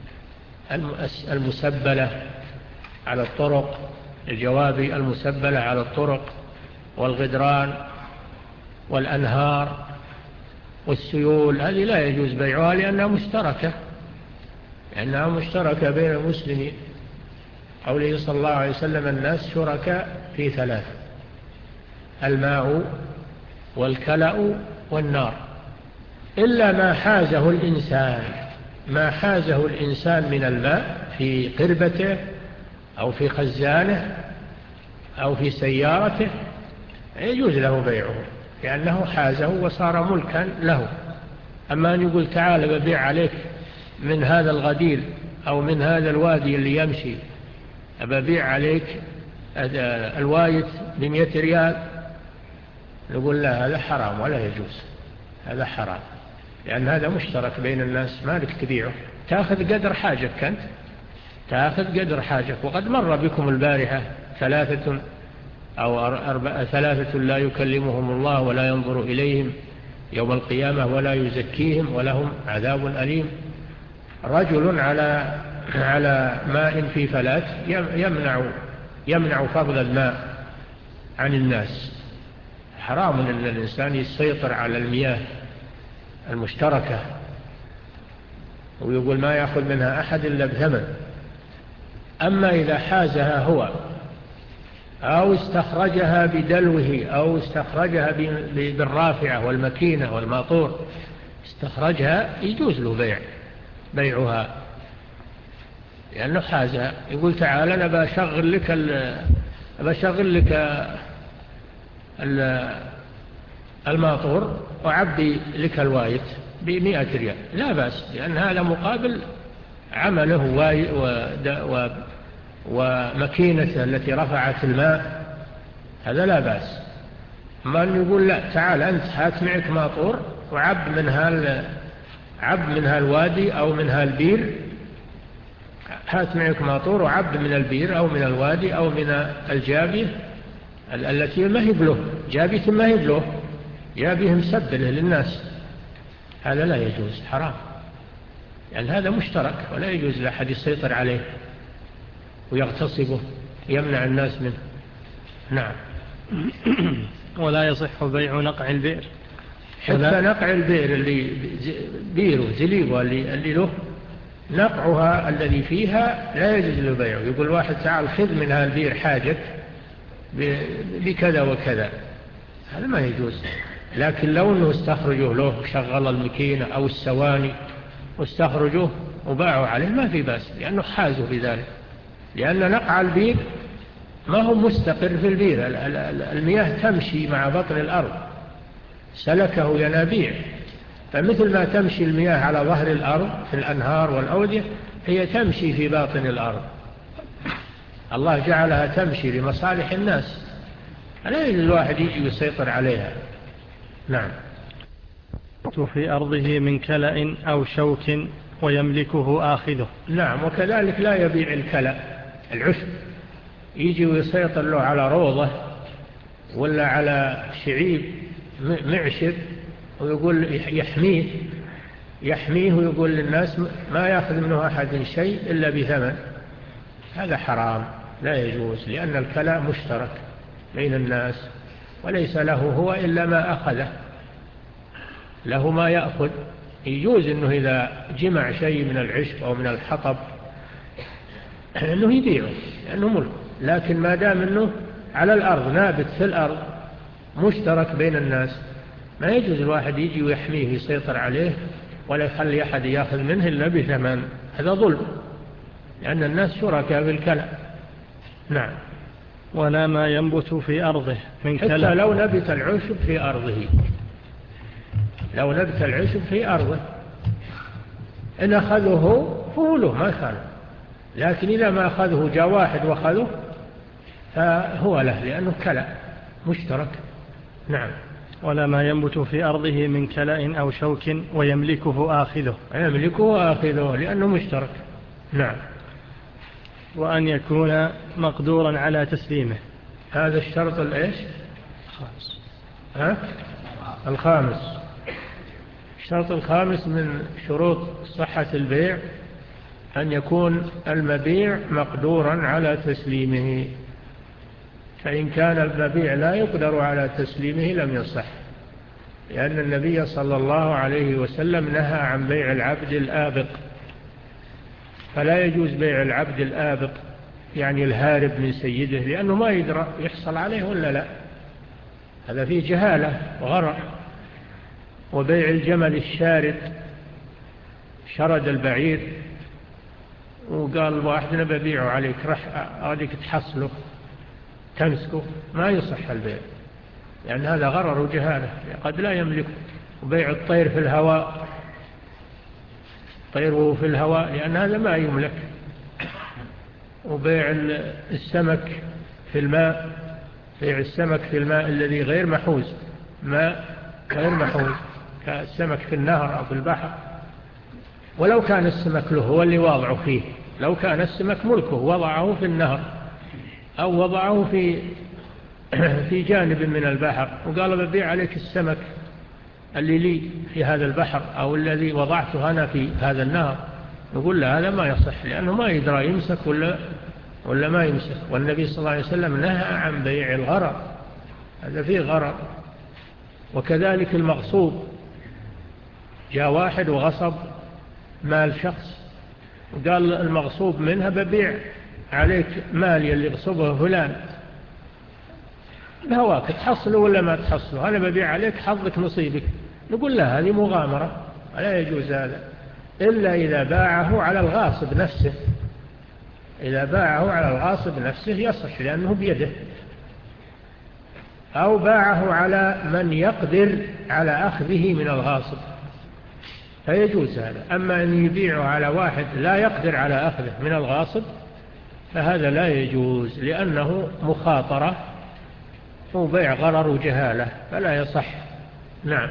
Speaker 2: المسبلة على الطرق الجواب المسبلة على الطرق، والغدران والأنهار والسيول، هذه لا يجوز بيعها لأنها مشتركة لأنها مشتركة بين المسلمين. قوله صلى الله عليه وسلم: الناس شركاء في ثلاث: الماء والكلأ والنار، إلا ما حازه الإنسان ما حازه الإنسان من الماء في قربته أو في خزانه أو في سيارته يجوز له بيعه لأنه حازه وصار ملكا له. أما أن يقول: تعال ببيع عليك من هذا الغدير أو من هذا الوادي اللي يمشي، أبيع عليك الوايت بمئة ريال، نقول: لا، هذا حرام ولا يجوز، هذا حرام، لأن هذا مشترك بين الناس، ما لك تبيعه، تأخذ قدر حاجك أنت، تأخذ قدر حاجك. وقد مر بكم البارحة ثلاثة أو أربعة ثلاثة لا يكلمهم الله ولا ينظر إليهم يوم القيامة ولا يزكيهم ولهم عذاب أليم. رجل على على ماء في فلات يمنع يمنع فضل الماء عن الناس. حرام أن الإنسان يسيطر على المياه المشتركة ويقول ما يأخذ منها أحد إلا بثمن. أما إذا حازها هو أو استخرجها بدلوه أو استخرجها بالرافعة والمكينة والماطور، استخرجها، يجوز له بيع بيعها لأنه حازها. يقول: تعال أنا بشغل لك بشغل لك الماطور وعبي لك الوايت بمئة ريال، لا بأس، لأن هذا مقابل عمله و ومكينته التي رفعت الماء، هذا لا بأس. ما أن يقول: لا، تعال أنت هات معك ماطور وعب من هال عب من هالوادي أو من هالبير، هات معك ماطور وعب من البير أو من الوادي أو من الجابية التي ما هي بله، جابية ما هي بله، جابيه مسبله للناس، هذا لا يجوز، حرام، يعني هذا مشترك ولا يجوز لأحد يسيطر عليه ويغتصبه يمنع الناس منه. نعم.
Speaker 1: ولا يصح بيع نقع البئر،
Speaker 2: حتى نقع البئر اللي بيره زليبه اللي, اللي له نقعها الذي فيها لا يجوز له بيعه. يقول واحد: تعال خذ من هالبئر حاجك بكذا وكذا، هذا ما يجوز. لكن لو أنه استخرجوه له، شغل المكينة أو السواني واستخرجوه وباعوا عليه، ما في بأس، لأنه حازوا بذلك، لأن نقع البير ما هو مستقر في البير، المياه تمشي مع بطن الأرض، سلكه ينابيع. فمثل ما تمشي المياه على ظهر الأرض في الأنهار والأودية، هي تمشي في باطن الأرض. الله جعلها تمشي لمصالح الناس، لا يجوز الواحد يجي ويسيطر عليها. نعم.
Speaker 1: في أرضه من كلأ أو شوك ويملكه آخذه.
Speaker 2: نعم. وكذلك لا يبيع الكلأ العشب، يجي ويسيطر له على روضة ولا على شعيب معشب ويقول يحميه يحميه ويقول للناس ما يأخذ منه أحد شيء إلا بثمن. هذا حرام لا يجوز، لأن الكلأ مشترك بين الناس وليس له هو إلا ما أخذه، له ما يأخذ. يجوز أنه إذا جمع شيء من العشب أو من الحطب أنه يبيعه لأنه ملك، لكن ما دام أنه على الأرض نابت في الأرض مشترك بين الناس ما يجوز الواحد يجي ويحميه ويسيطر عليه ولا يخلي أحد يأخذ منه إلا بثمن. هذا ظلم، لأن الناس شركاء بالكلأ. نعم.
Speaker 1: ولا ما ينبت في أرضه من كلأ.
Speaker 2: حتى لو نبت العشب في أرضه، لو نبت العشب في أرضه إن أخذه فهو له ما كان، لكن إذا ما أخذه جاء واحد وأخذه فهو له لأنه كلأ مشترك. نعم.
Speaker 1: ولا ما ينبت في أرضه من كلأ أو شوك ويملكه آخذه.
Speaker 2: يملكه آخذه لأنه مشترك. نعم.
Speaker 1: وأن يكون مقدورا على تسليمه.
Speaker 2: هذا الشرط الإيش؟
Speaker 1: الخامس.
Speaker 2: ها؟ الخامس. الشرط الخامس من شروط صحة البيع أن يكون المبيع مقدورا على تسليمه، فإن كان المبيع لا يقدر على تسليمه لم يصح، لأن النبي صلى الله عليه وسلم نهى عن بيع العبد الآبق، فلا يجوز بيع العبد الآبق يعني الهارب من سيده، لأنه ما يدرى يحصل عليه ولا لا، هذا فيه جهالة وغرق. وبيع الجمل الشارد، شرد البعير وقال واحد نبي بيعه عليك رح أريك تحصله تمسكه، ما يصح البيع لأن هذا غرر وجهالة قد لا يملكه. وبيع الطير في الهواء، طيره في الهواء لأن هذا ما يملك. وبيع السمك في الماء، بيع السمك في الماء الذي غير محوز، ماء غير محوز كالسمك في النهر أو في البحر، ولو كان السمك له هو اللي واضعه فيه، لو كان السمك ملكه وضعه في النهر أو وضعه في في جانب من البحر وقال ببيع عليك السمك اللي لي في هذا البحر أو الذي وضعته أنا في هذا النهر، نقول له هذا ما يصح لأنه ما يدرى يمسك ولا, ولا ما يمسك. والنبي صلى الله عليه وسلم نهى عن بيع الغرر، هذا فيه غرر. وكذلك المغصوب، جاء واحد وغصب مال شخص وقال المغصوب منها ببيع عليك مالي اللي غصبه فلان بهواك تحصله ولا ما تحصله، أنا ببيع عليك حظك نصيبك، نقول له هذه مغامرة لا يجوز هذا إلا إذا باعه على الغاصب نفسه، إذا باعه على الغاصب نفسه يصح لأنه بيده، أو باعه على من يقدر على أخذه من الغاصب فيجوز هذا. أما أن يبيعه على واحد لا يقدر على أخذه من الغاصب فهذا لا يجوز لأنه مخاطرة وبيع غرر وجهالة فلا يصح. نعم.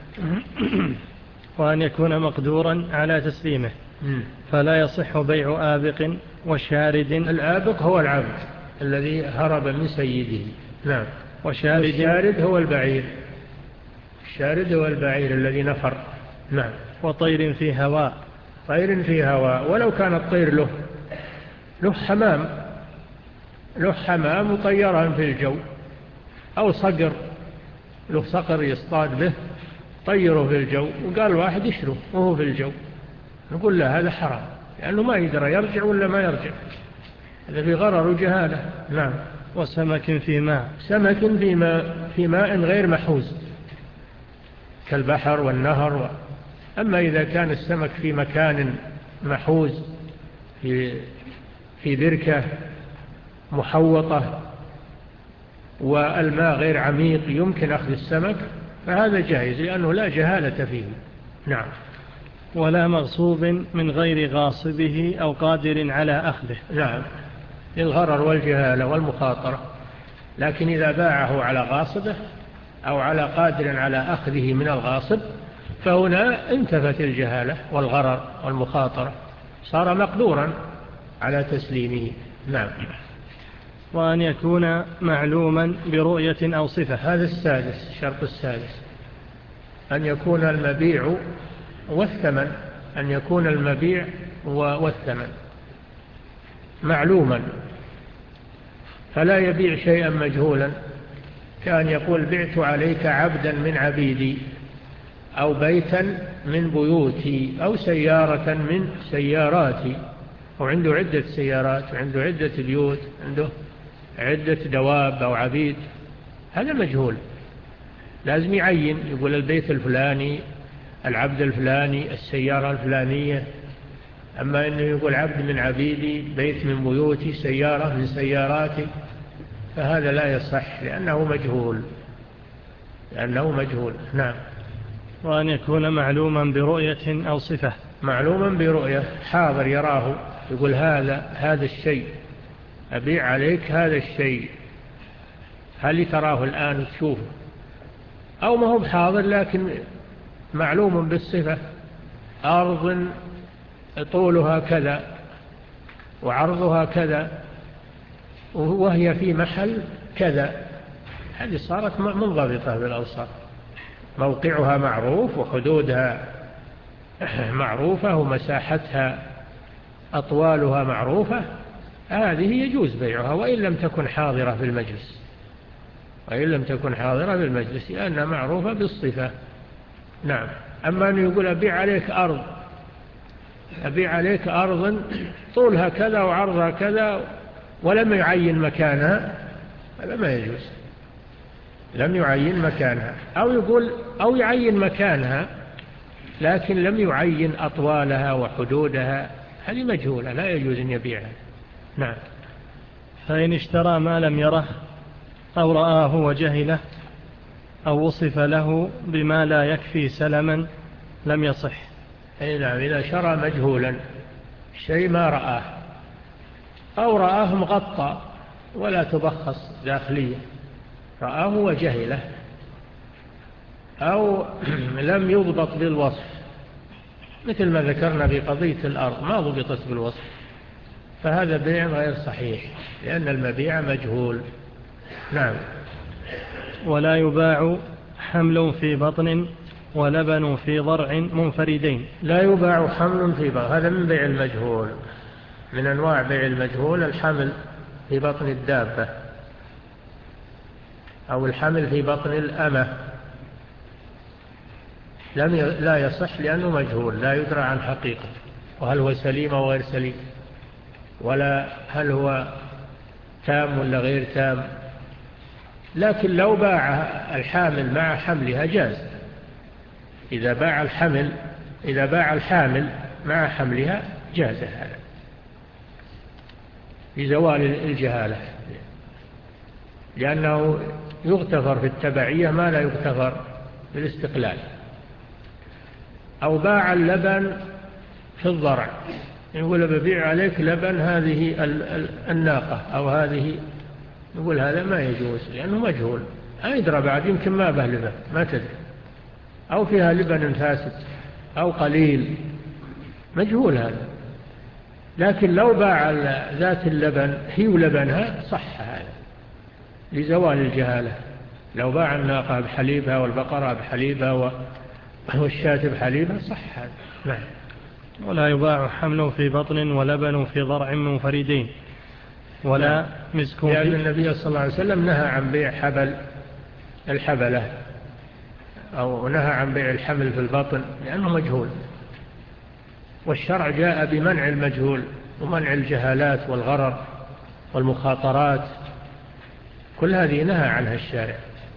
Speaker 1: وأن يكون مقدورا على تسليمه فلا يصح بيع آبق وشارد.
Speaker 2: الآبق هو العبد الذي هرب من سيده. نعم.
Speaker 1: وشارد
Speaker 2: الشارد هو البعير، الشارد هو البعير الذي نفر. نعم.
Speaker 1: وطير في هواء،
Speaker 2: طير في هواء ولو كان الطير له له حمام له حمام وطيران في الجو، أو صقر له صقر يصطاد به طيره في الجو وقال واحد يشره وهو في الجو، نقول له هذا حرام لأنه ما يدرى يرجع ولا ما يرجع، هذا في غرر وجهالة. نعم.
Speaker 1: وسمك في ماء،
Speaker 2: سمك في ماء, في ماء غير محوز كالبحر والنهر و... أما إذا كان السمك في مكان محوز في, في بركة محوطة والماء غير عميق يمكن أخذ السمك فهذا جائز لأنه لا جهالة فيه. نعم.
Speaker 1: ولا مغصوب من غير غاصبه أو قادر على أخذه.
Speaker 2: نعم، للغرر والجهالة والمخاطرة. لكن إذا باعه على غاصبه أو على قادر على أخذه من الغاصب فهنا انتفت الجهالة والغرر والمخاطرة، صار مقدورا على تسليمه. نعم.
Speaker 1: وأن يكون معلوما برؤية أو صفة.
Speaker 2: هذا السادس، الشرط السادس، أن يكون المبيع والثمن، أن يكون المبيع والثمن معلوما، فلا يبيع شيئا مجهولا، كأن يقول بعت عليك عبدا من عبيدي، أو بيتا من بيوتي، أو سيارة من سياراتي، وعنده عدة سيارات وعنده عدة بيوت، عنده عدة دواب أو عبيد، هذا مجهول. لازم يعين، يقول البيت الفلاني، العبد الفلاني، السيارة الفلانية. أما أنه يقول عبد من عبيدي، بيت من بيوتي، سيارة من سياراتي، فهذا لا يصح لأنه مجهول، لأنه مجهول. نعم.
Speaker 1: وأن يكون معلوما برؤية أو صفة.
Speaker 2: معلوما برؤية، حاضر يراه، يقول هذا هذا الشيء أبيع عليك هذا الشيء، هل تراه الآن تشوفه؟ أو ما هو بحاضر لكن معلوم بالصفة، أرض طولها كذا وعرضها كذا وهي في محل كذا، هذه صارت منضبطة بالأوصاف، موقعها معروف وحدودها معروفة ومساحتها أطوالها معروفة، هذه يجوز بيعها وإن لم تكن حاضرة في المجلس، وإن لم تكن حاضرة في المجلس لأنها معروفة بالصفة. نعم. أما أن يقول أبيع عليك أرض، أبيع عليك أرض طولها كذا وعرضها كذا ولم يعين مكانها، هذا ما يجوز، لم يعين مكانها. أو يقول أو يعين مكانها لكن لم يعين أطوالها وحدودها، هذه مجهولة، لا يجوز أن يبيعها. نعم.
Speaker 1: فإن اشترى ما لم يره أو رآه وجهله أو وصف له بما لا يكفي سلما لم يصح.
Speaker 2: أي نعم. إذا شرى مجهولا شيء ما رآه، أو رآه مغطى ولا تبخص داخلية، رآه وجهله، أو لم يضبط بالوصف، مثل ما ذكرنا في قضية الأرض ما ضبطت بالوصف، فهذا بيع غير صحيح لأن المبيع مجهول. نعم.
Speaker 1: ولا يباع حمل في بطن ولبن في ضرع منفردين.
Speaker 2: لا يباع حمل في بطن، هذا من بيع المجهول، من أنواع بيع المجهول الحمل في بطن الدابة أو الحمل في بطن الأمة، لم ي... لا يصح لأنه مجهول، لا يدرى عن حقيقة، وهل هو سليم أو غير سليم، ولا هل هو تام ولا غير تام. لكن لو باع الحامل مع حملها جاز، إذا باع الحمل إذا باع الحامل مع حملها جاز هذا لزوال الجهالة، لأنه يغتفر في التبعية ما لا يغتفر في الاستقلال. أو باع اللبن في الضرع، يقول ببيع عليك لبن هذه الناقة أو هذه، يقول هذا ما يجوز لأنه مجهول، ما يدرى بعد، يمكن ما به لبن ما تدري، أو فيها لبن فاسد أو قليل، مجهول هذا. لكن لو باع ذات اللبن هي ولبنها صح هذا لزوال الجهالة. لو باع الناقة بحليبها والبقرة بحليبها والشاة بحليبها صح هذا. نعم.
Speaker 1: ولا يباع حمل في بطن ولبن في ضرع منفردين ولا نعم. مسك في،
Speaker 2: لأن النبي صلى الله عليه وسلم نهى عن بيع حبل الحبلة، أو نهى عن بيع الحمل في البطن لأنه مجهول، والشرع جاء بمنع المجهول ومنع الجهالات والغرر والمخاطرات، كل هذه نهى عنها الشارع.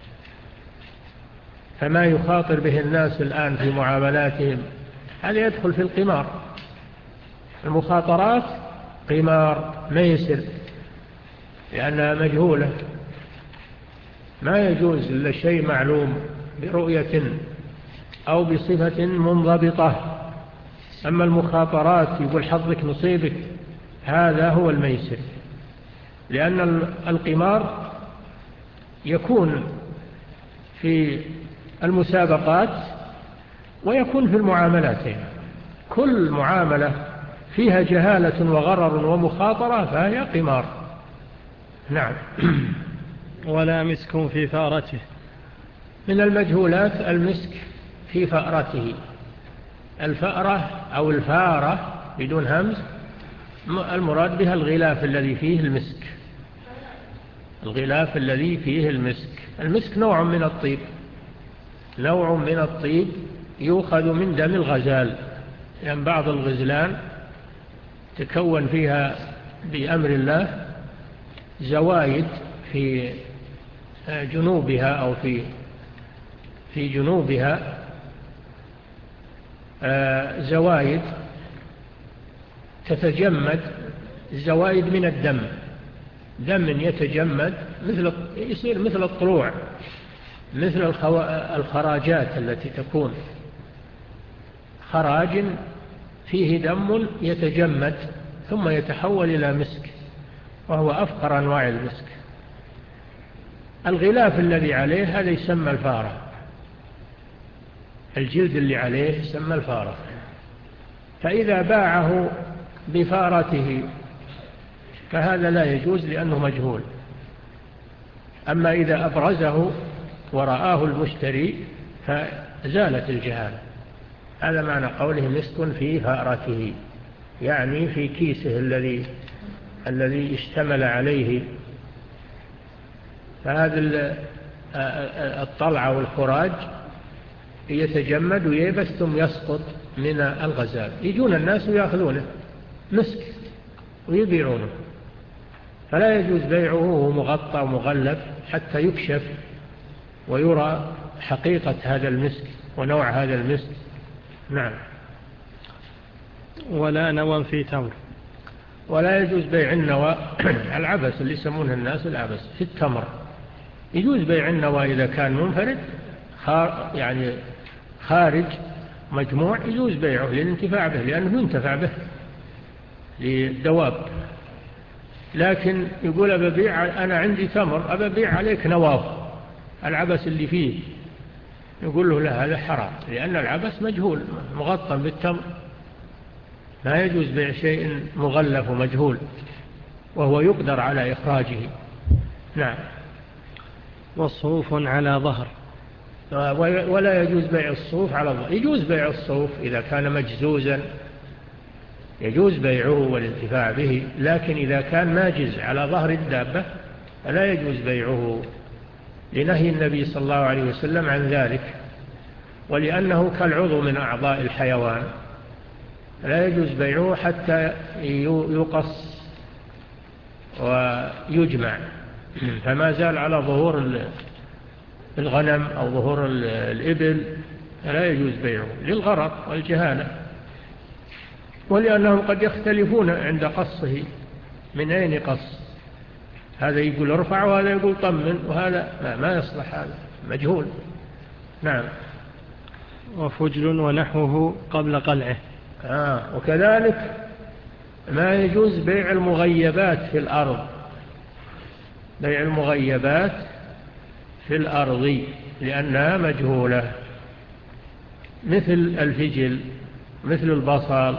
Speaker 2: فما يخاطر به الناس الآن في معاملاتهم هذا يدخل في القمار، المخاطرات قمار ميسر لأنها مجهولة، ما يجوز إلا شيء معلوم برؤية أو بصفة منضبطة. أما المخاطرات يقول حظك نصيبك، هذا هو الميسر، لأن القمار يكون في المسابقات ويكون في المعاملات. كل معاملة فيها جهالة وغرر ومخاطرة فهي قمار. نعم.
Speaker 1: ولا مسك في فأرته.
Speaker 2: من المجهولات المسك في فأرته. الفأرة أو الفارة بدون همز المراد بها الغلاف الذي فيه المسك. الغلاف الذي فيه المسك. المسك نوع من الطيب، نوع من الطيب يؤخذ من دم الغزال، يعني بعض الغزلان تكون فيها بأمر الله زوايد في جنوبها أو في في جنوبها زوايد تتجمد، زوايد من الدم، دم يتجمد مثل يصير مثل الطلوع، مثل الخراجات التي تكون خراج فيه دم يتجمد ثم يتحول إلى مسك، وهو أفقر أنواع المسك. الغلاف الذي عليه هذا يسمى الفارة، الجلد اللي عليه يسمى الفارة. فإذا باعه بفارته فهذا لا يجوز لأنه مجهول. أما إذا أبرزه ورآه المشتري فزالت الجهالة. هذا معنى قوله مسك في فأرته، يعني في كيسه الذي الذي اشتمل عليه. فهذا الطلعة والخراج يتجمد ويبس ثم يسقط من الغزال، يجون الناس ويأخذونه مسك ويبيعونه، فلا يجوز بيعه وهو مغطى ومغلف حتى يكشف ويرى حقيقة هذا المسك ونوع هذا المسك. نعم.
Speaker 1: ولا نوى في تمر.
Speaker 2: ولا يجوز بيع النوى العبس اللي يسمونه الناس العبس في التمر. يجوز بيع النوى إذا كان منفرد يعني خارج مجموع، يجوز بيعه للانتفاع به لأنه ينتفع به للدواب. لكن يقول أبيع أنا عندي تمر أبيع عليك نواه العبس اللي فيه، يقول له لا، هذا حرام، لأن العبس مجهول مغطى بالتمر، لا يجوز بيع شيء مغلف ومجهول وهو يقدر على إخراجه. نعم.
Speaker 1: وصوف على ظهر.
Speaker 2: ولا يجوز بيع الصوف على ظهر. يجوز بيع الصوف إذا كان مجزوزا، يجوز بيعه والانتفاع به، لكن إذا كان ماجز على ظهر الدابة فلا يجوز بيعه لنهي النبي صلى الله عليه وسلم عن ذلك، ولأنه كالعضو من أعضاء الحيوان، لا يجوز بيعه حتى يقص ويجمع. فما زال على ظهور الغنم أو ظهور الإبل لا يجوز بيعه للغرر والجهالة، ولأنهم قد يختلفون عند قصه من أين قص، هذا يقول ارفع وهذا يقول طمن، وهذا ما, ما يصلح، هذا مجهول. نعم.
Speaker 1: وفجل ونحوه قبل قلعه.
Speaker 2: آه وكذلك ما يجوز بيع المغيبات في الأرض، بيع المغيبات في الأرض لأنها مجهولة، مثل الفجل، مثل البصل،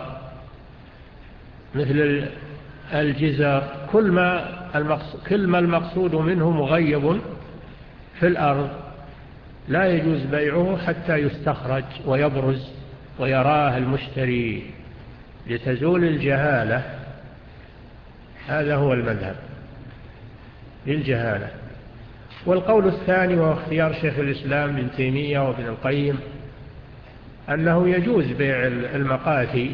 Speaker 2: مثل الجزر، كل ما المقصود, كل ما المقصود منه مغيب في الأرض لا يجوز بيعه حتى يستخرج ويبرز ويراه المشتري لتزول الجهالة. هذا هو المذهب للجهالة. والقول الثاني وهو اختيار شيخ الإسلام ابن تيمية وابن القيم أنه يجوز بيع المقاتي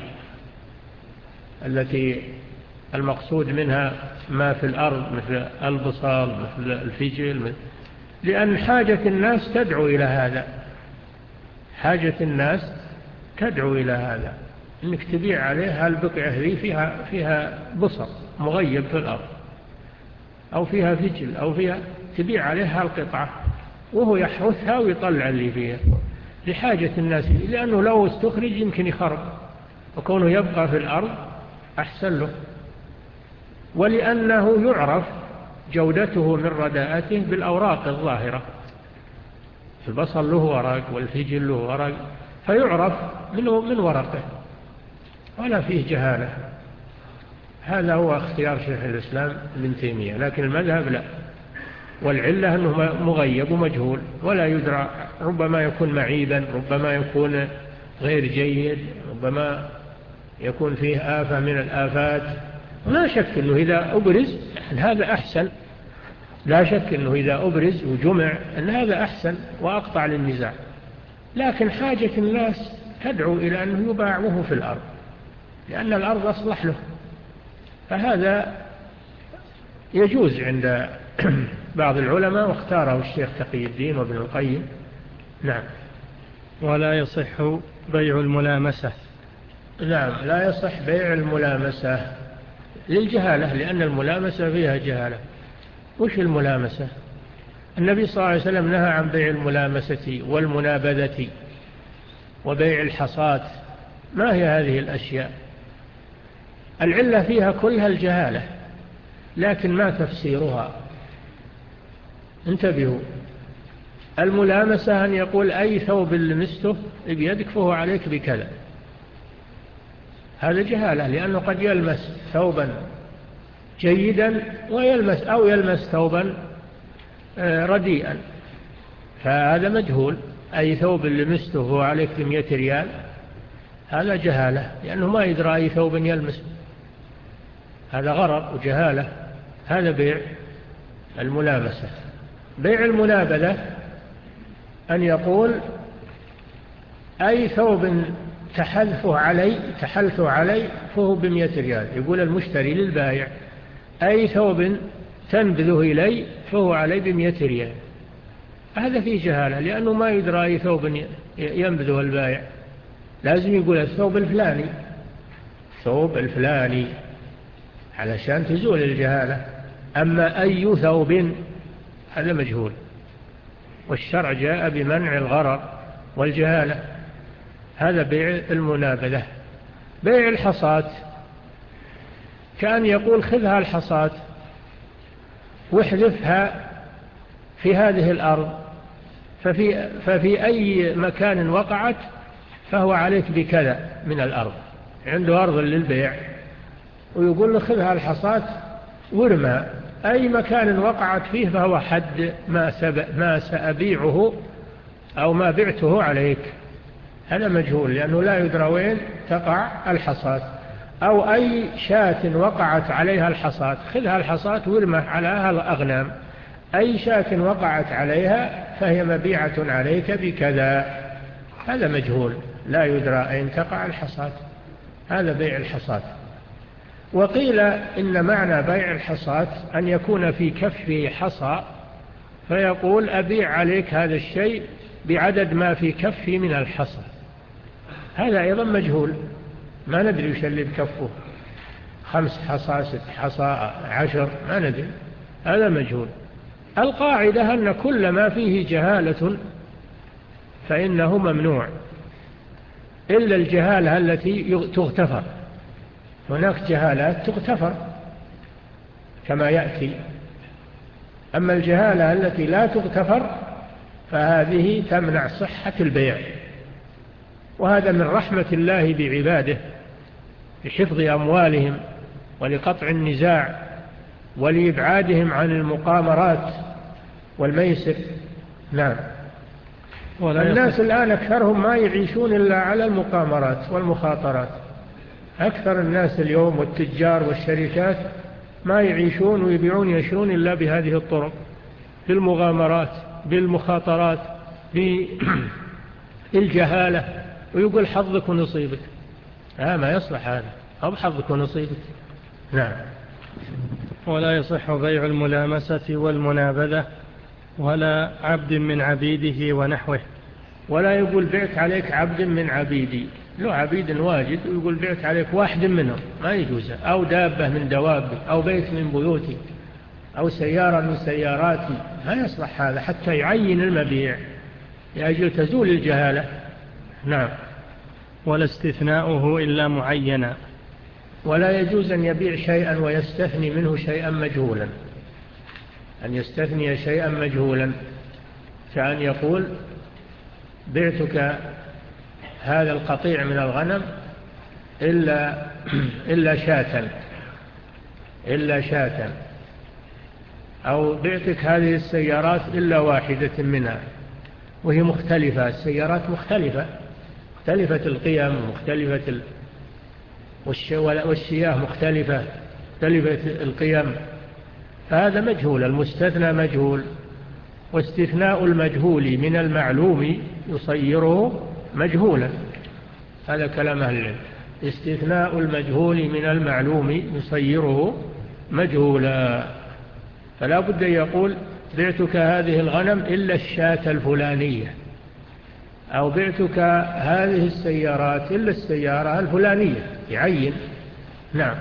Speaker 2: التي المقصود منها ما في الأرض مثل البصل مثل الفجل، لأن حاجة الناس تدعو إلى هذا، حاجة الناس تدعو إلى هذا، إنك تبيع عليها البقعة ذي فيها, فيها بصل مغيب في الأرض أو فيها فجل أو فيها، تبيع عليها القطعة وهو يحرثها ويطلع اللي فيها لحاجة الناس، لأنه لو استخرج يمكن يخرب، وكونه يبقى في الأرض أحسن له، ولأنه يعرف جودته من رداءته بالأوراق الظاهرة. البصل له ورق والفجل له ورق، فيعرف منه من ورقه ولا فيه جهالة. هذا هو اختيار شيخ الإسلام ابن تيمية، لكن المذهب لا، والعلة أنه مغيب ومجهول ولا يدرى، ربما يكون معيبا، ربما يكون غير جيد، ربما يكون فيه آفة من الآفات. لا شك أنه إذا أبرز هذا أحسن، لا شك أنه إذا أبرز وجمع أن هذا أحسن وأقطع للنزاع، لكن حاجة الناس تدعو إلى أنه يباع وهو في الأرض، لأن الأرض أصلح له، فهذا يجوز عند بعض العلماء، واختاره الشيخ تقي الدين وابن القيم. نعم.
Speaker 1: ولا يصح بيع الملامسة.
Speaker 2: نعم، لا يصح بيع الملامسة للجهالة، لأن الملامسة فيها جهالة. وش الملامسة؟ النبي صلى الله عليه وسلم نهى عن بيع الملامسة والمنابذة وبيع الحصات. ما هي هذه الأشياء؟ العلة فيها كلها الجهالة، لكن ما تفسيرها؟ انتبهوا. الملامسة أن يقول أي ثوب لمسته بيدك فهو عليك بكذا، هذا جهالة، لأنه قد يلمس ثوبا جيدا ويلمس أو يلمس ثوبا رديئا، فهذا مجهول. أي ثوب لمسته هو عليك بمئة ريال، هذا جهالة، لأنه ما يدرى أي ثوب يلمس، هذا غرر وجهالة. هذا بيع الملامسة. بيع المنابذة أن يقول أي ثوب تحلفه علي تحلفه علي فهو بمئة ريال، يقول المشتري للبائع أي ثوب تنبذه إلي فهو علي بمئة ريال، هذا فيه جهالة، لأنه ما يدرى أي ثوب ينبذه البائع، لازم يقول الثوب الفلاني، ثوب الفلاني، علشان تزول الجهالة. أما أي ثوب هذا مجهول، والشرع جاء بمنع الغرر والجهالة. هذا بيع المنابذة. بيع الحصات كأن يقول خذها الحصات واحذفها في هذه الأرض، ففي, ففي أي مكان وقعت فهو عليك بكذا من الأرض، عنده أرض للبيع ويقول له خذها الحصات وارمى، أي مكان وقعت فيه فهو حد ما, ما سأبيعه أو ما بعته عليك. هذا مجهول، لأنه لا يدرى وين تقع الحصات. أو أي شاة وقعت عليها الحصات، خذها الحصات وارمى عليها الأغنام، أي شاة وقعت عليها فهي مبيعة عليك بكذا، هذا مجهول، لا يدرى أين تقع الحصات، هذا بيع الحصات. وقيل إن معنى بيع الحصات أن يكون في كفه حصى، فيقول أبيع عليك هذا الشيء بعدد ما في كفه من الحصى، هذا أيضا مجهول، ما ندري وش اللي بكفه، خمس حصى ست حصى عشر، ما ندري، هذا مجهول. القاعدة أن كل ما فيه جهالة فإنه ممنوع، إلا الجهالة التي تغتفر، هناك جهالات تغتفر كما يأتي، أما الجهالة التي لا تغتفر فهذه تمنع صحة البيع، وهذا من رحمة الله بعباده لحفظ أموالهم ولقطع النزاع ولإبعادهم عن المقامرات والميسر. نعم. الناس الآن أكثرهم ما يعيشون إلا على المقامرات والمخاطرات، أكثر الناس اليوم والتجار والشركات ما يعيشون ويبيعون يشرون إلا بهذه الطرق، بالمغامرات بالمخاطرات بالجهالة، ويقول حظك ونصيبك، ها ما يصلح هذا، أو حظك ونصيبك. نعم.
Speaker 1: ولا يصح بيع الملامسة والمنابذة ولا عبد من عبيده ونحوه.
Speaker 2: ولا يقول بعت عليك عبد من عبيدي، له عبيد واجد ويقول بعت عليك واحد منهم، ما يجوز، أو دابة من دوابي أو بيت من بيوتي أو سيارة من سياراتي، ما يصلح هذا حتى يعين المبيع لأجل تزول الجهالة. نعم.
Speaker 1: ولا استثناؤه إلا معينا.
Speaker 2: ولا يجوز أن يبيع شيئا ويستثني منه شيئا مجهولا، أن يستثني شيئا مجهولا، كأن يقول بعتك هذا القطيع من الغنم إلا, إلا شاة إلا شاة، أو بعتك هذه السيارات إلا واحدة منها، وهي مختلفة، السيارات مختلفة مختلفة القيم ومختلفة ال... والشياه مختلفة مختلفة القيم، فهذا مجهول، المستثنى مجهول. واستثناء المجهول من المعلوم يصيره مجهولا، هذا كلام أهل العلم. استثناء المجهول من المعلوم يصيره مجهولا، فلا بد يقول بعتك هذه الغنم إلا الشاة الفلانية، أو بعتك هذه السيارات إلا السيارة الفلانية، يعين. نعم.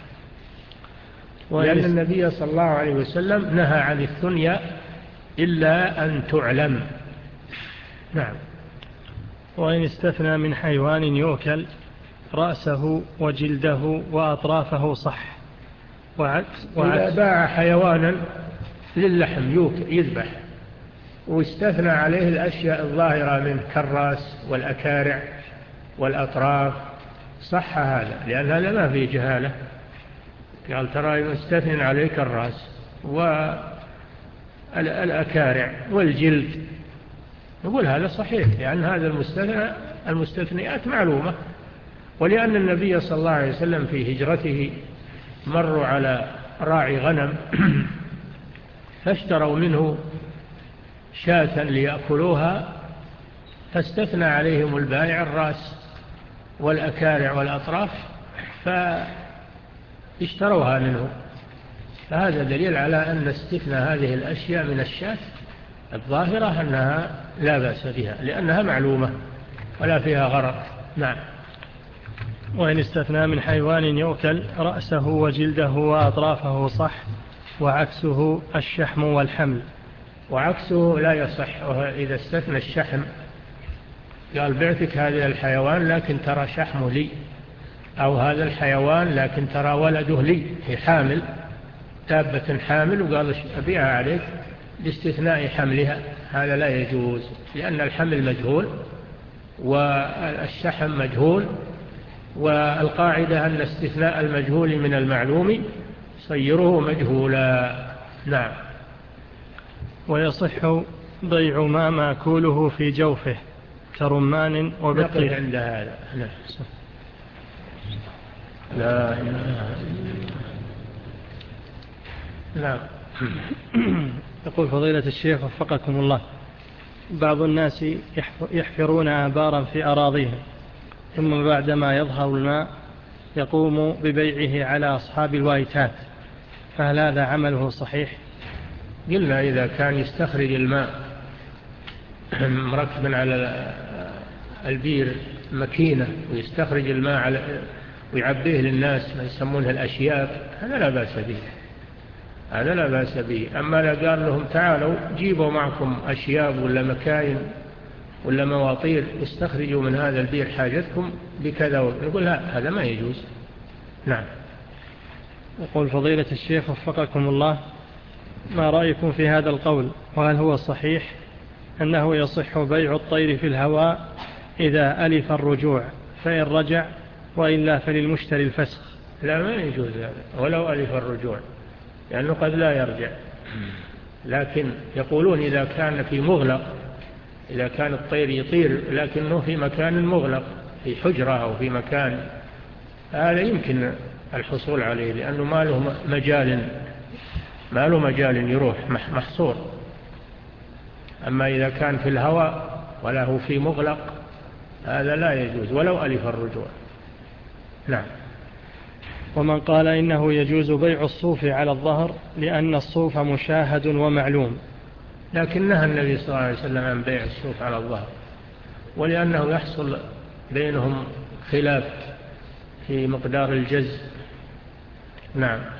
Speaker 2: لأن النبي صلى الله عليه وسلم نهى عن الثنيا إلا أن تعلم. نعم.
Speaker 1: وإن استثنى من حيوان يؤكل رأسه وجلده وأطرافه صح. وعكس
Speaker 2: إذا باع حيوانا للحم يذبح واستثنى عليه الأشياء الظاهرة منه كالرأس والأكارع والأطراف صح هذا، لأن هذا ما فيه جهالة. قال ترى يستثنى عليك الرأس والأكارع والجلد، نقول هذا صحيح، لأن هذا المستثنى المستثنيات معلومة. ولأن النبي صلى الله عليه وسلم في هجرته مروا على راعي غنم فاشتروا منه شاة ليأكلوها، فاستثنى عليهم البائع الرأس والأكارع والأطراف فاشتروها منه. فهذا دليل على أن استثنى هذه الأشياء من الشاة الظاهرة أنها لا بأس بها، لأنها معلومة ولا فيها غرض. نعم.
Speaker 1: وإن استثنى من حيوان يؤكل رأسه وجلده وأطرافه صح، وعكسه الشحم والحمل.
Speaker 2: وعكسه لا يصح. إذا استثنى الشحم قال بعتك هذا الحيوان لكن ترى شحمه لي، أو هذا الحيوان لكن ترى ولده لي، هي حامل، دابة حامل، وقال أبيعها عليك باستثناء حملها، هذا لا يجوز، لأن الحمل مجهول والشحم مجهول، والقاعدة أن استثناء المجهول من المعلوم صيره مجهولا. نعم.
Speaker 1: ويصح بيع ما ماكوله في جوفه كرمان وبطيخ.
Speaker 2: عند هذا. لا لا إله
Speaker 1: نعم. يقول فضيلة الشيخ وفقكم الله، بعض الناس يحفرون آبارا في أراضيهم، ثم بعدما يظهر الماء يقوم ببيعه على أصحاب الوايتات، فهل هذا عمله صحيح؟
Speaker 2: قلنا إذا كان يستخرج الماء مركبا على البير مكينة ويستخرج الماء على ويعبيه للناس ما يسمونها الأشياب، هذا لا بأس به، هذا لا بأس به. أما لا قال لهم تعالوا جيبوا معكم أشياب ولا مكاين ولا مواطير استخرجوا من هذا البير حاجتكم بكذا، نقول لا، هذا ما يجوز. نعم.
Speaker 1: يقول فضيلة الشيخ وفقكم الله، ما رأيكم في هذا القول، وهل هو صحيح أنه يصح بيع الطير في الهواء إذا ألف الرجوع، فإن رجع وإلا فللمشتري الفسخ؟
Speaker 2: لا، ما يجوز هذا ولو ألف الرجوع، لأنه قد لا يرجع. لكن يقولون إذا كان في مغلق، إذا كان الطير يطير لكنه في مكان مغلق في حجرة أو في مكان، هذا يمكن الحصول عليه، لأنه ما له مجال ما له مجال يروح، محصور. أما إذا كان في الهواء وله في مغلق هذا لا يجوز ولو ألف الرجوع. نعم.
Speaker 1: ومن قال إنه يجوز بيع الصوف على الظهر لأن الصوف مشاهد ومعلوم،
Speaker 2: لكن نهى النبي صلى الله عليه وسلم عن بيع الصوف على الظهر، ولأنه يحصل بينهم خلاف في مقدار الجز. نعم.